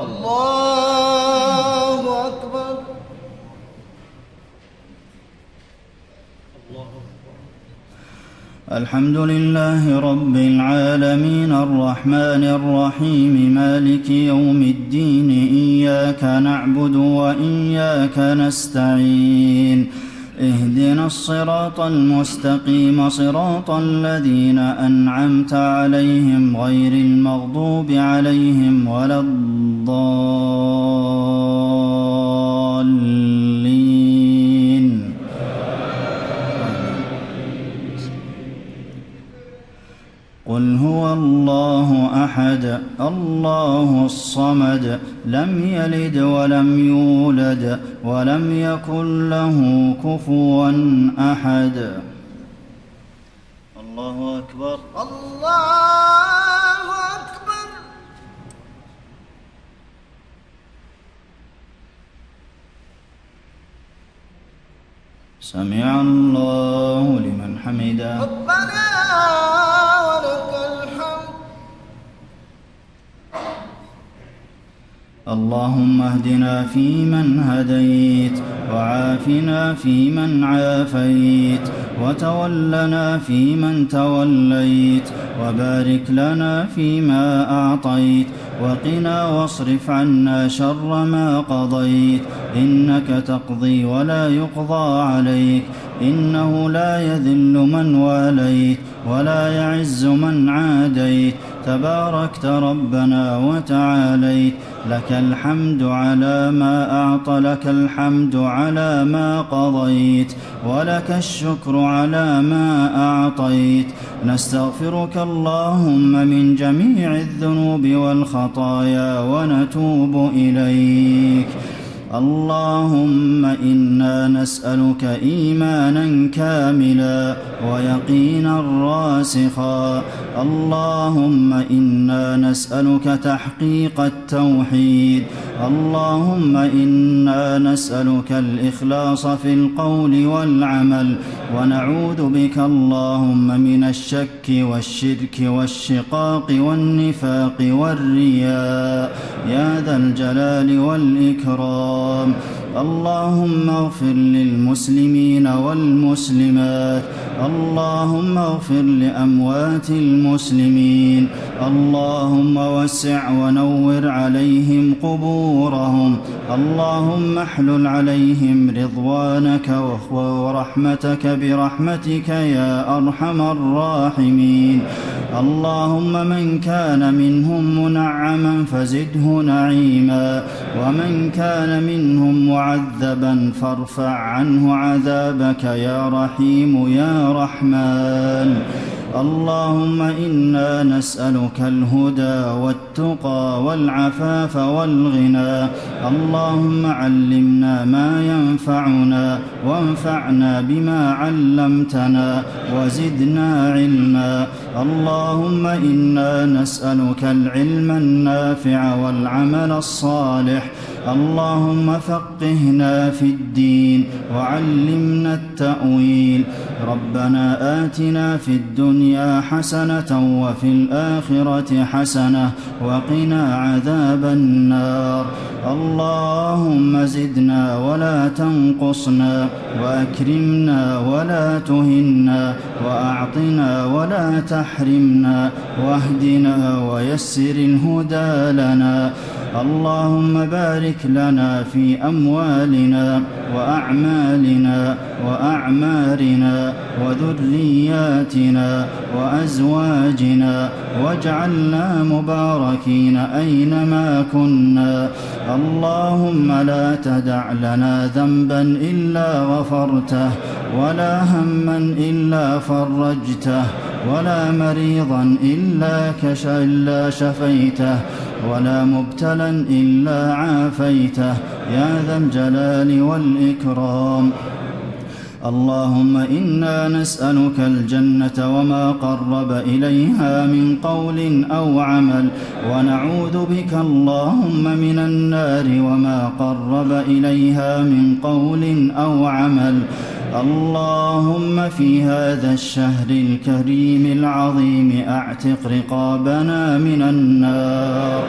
الله أكبر. الحمد لله رب العالمين الرحمن الرحيم مالك يوم الدين إياك نعبد وإياك نستعين اهدنا الصراط المستقيم صراط الذين أنعمت عليهم غير المغضوب عليهم ولا الضالين. قل هو الله أحد الله الصمد لم يلد ولم يولد ولم يكن له كفوا أحد. الله أكبر. الله أكبر. سمع الله لمن حمده. ربنا ولك الحمد. اللهم اهدنا فيمن هديت وعافنا فيمن عافيت وتولنا فيمن توليت وبارك لنا فيما أعطيت وقنا واصرف عنا شر ما قضيت إنك تقضي ولا يقضى عليك إنه لا يذل من واليت ولا يعز من عاديت تباركت ربنا وتعاليت لك الحمد على ما أعطى لك الحمد على ما قضيت ولك الشكر على ما أعطيت نستغفرك اللهم من جميع الذنوب والخطايا ونتوب إليك اللهم إنا نسألك إيمانا كاملا ويقينا راسخا. اللهم إنا نسألك تحقيق التوحيد. اللهم إنا نسألك الإخلاص في القول والعمل، ونعوذ بك اللهم من الشك والشرك والشقاق والنفاق والرياء يا ذا الجلال والإكرام. اللهم اغفر للمسلمين والمسلمات. اللهم اغفر لأموات المسلمين. اللهم وسع ونور عليهم قبورهم. اللهم احلل عليهم رضوانك ورحمتك برحمتك يا أرحم الراحمين. اللهم من كان منهم منعما فزده نعيما، ومن كان منهم معذبا فارفع عنه عذابك يا رحيم يا رحمن. اللهم إنا نسألك الهدى والتقى والعفاف والغنى. اللهم علمنا ما ينفعنا وانفعنا بما علمتنا وزدنا علما. اللهم إنا نسألك العلم النافع والعمل الصالح. اللهم فقهنا في الدين وعلمنا التأويل. ربنا آتنا في الدنيا حسنة وفي الآخرة حسنة وقنا عذاب النار. اللهم زدنا ولا تنقصنا، وأكرمنا ولا تهنا، وأعطنا ولا تحرمنا، واهدنا ويسر الهدى لنا. اللهم بارك لنا في أموالنا وأعمالنا وأعمارنا وذرياتنا وأزواجنا، واجعلنا مباركين أينما كنا. اللهم لا تدع لنا ذنبا إلا غفرته، ولا هما إلا فرجته، ولا مريضا إلا كش إلا شفيته، ولا مبتلا إلا عافيته يا ذا الجلال والإكرام. اللهم إنا نسألك الجنة وما قرب إليها من قول أو عمل، ونعوذ بك اللهم من النار وما قرب إليها من قول أو عمل. اللهم في هذا الشهر الكريم العظيم أعتق رقابنا من النار.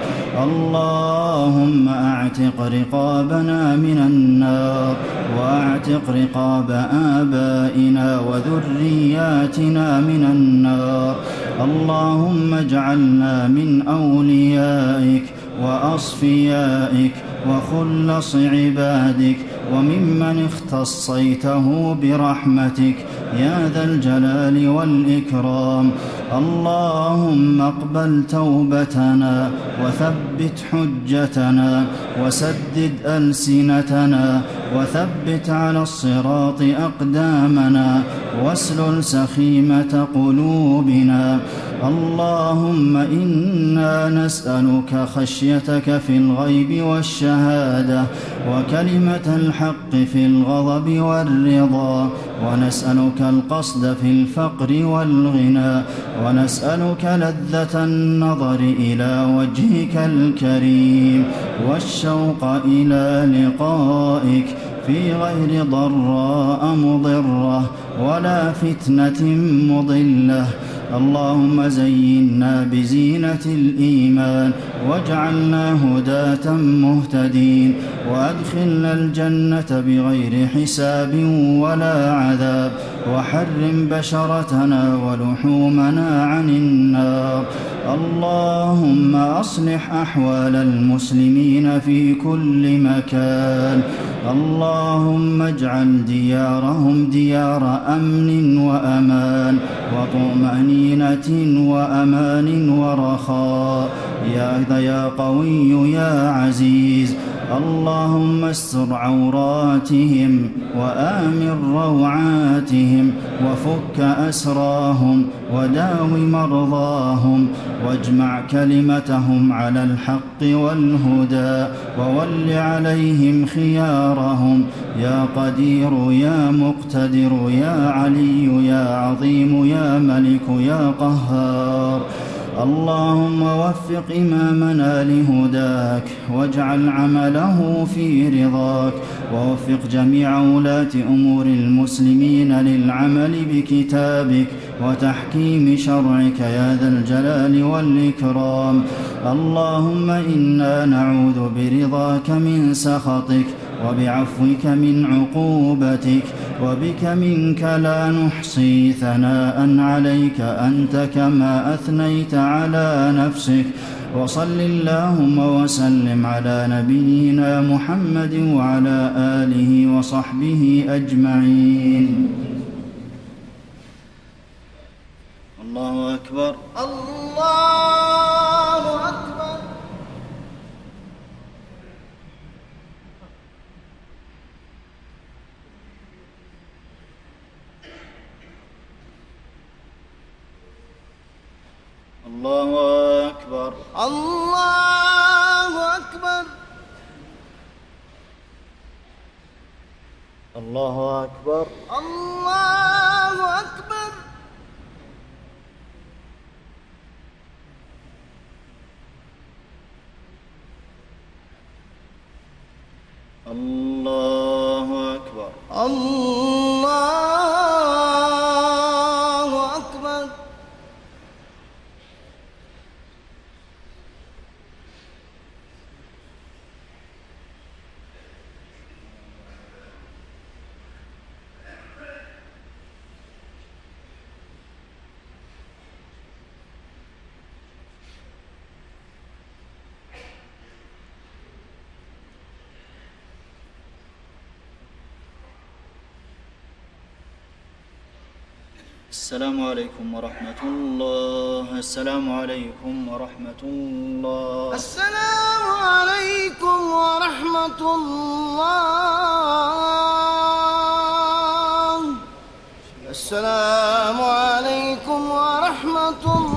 اللهم أعتق رقابنا من النار، وأعتق رقاب آبائنا وذرياتنا من النار. اللهم اجعلنا من أوليائك وأصفيائك وخلص عبادك، وممن اختصيته برحمتك يا ذا الجلال والإكرام. اللهم اقبل توبتنا وثبت حجتنا وسدد ألسنتنا وثبت على الصراط أقدامنا واسلل سخيمة قلوبنا. اللهم إنا نسألك خشيتك في الغيب والشهادة، وكلمة الحق في الغضب والرضا، ونسألك القصد في الفقر والغنى، ونسألك لذة النظر إلى وجهك الكريم والشوق إلى لقائك في غير ضراء مضرة ولا فتنة مضلة. اللهم زينا بزينة الإيمان واجعلنا هداة مهتدين، وأدخلنا الجنة بغير حساب ولا عذاب، وحرم بشرتنا ولحومنا عن النار. اللهم أصلح أحوال المسلمين في كل مكان. اللهم اجعل ديارهم ديار أمن وأمان وطمأنينة وأمان ورخاء يا يا قوي يا عزيز. اللهم استر عوراتهم وآمن روعاتهم وفك أسراهم وداو مرضاهم. واجمع كلمتهم على الحق والهدى وول عليهم خيارهم يا قدير يا مقتدر يا علي يا عظيم يا ملك يا قهار. اللهم وفق إمامنا لهداك واجعل عمله في رضاك، ووفق جميع ولاة أمور المسلمين للعمل بكتابك وتحكيم شرعك يا ذا الجلال والإكرام. اللهم إنا نعوذ برضاك من سخطك وبعفوك من عقوبتك، وبك منك لا نحصي ثناء عليك أنت كما أثنيت على نفسك. وصل اللهم وسلم على نبينا محمد وعلى آله وصحبه أجمعين. الله أكبر. الله أكبر. الله أكبر. الله أكبر. الله أكبر. الله أكبر. الله أكبر. الله أكبر. السلام عليكم ورحمة الله. السلام عليكم ورحمة الله. السلام عليكم ورحمة الله. السلام عليكم ورحمة الله.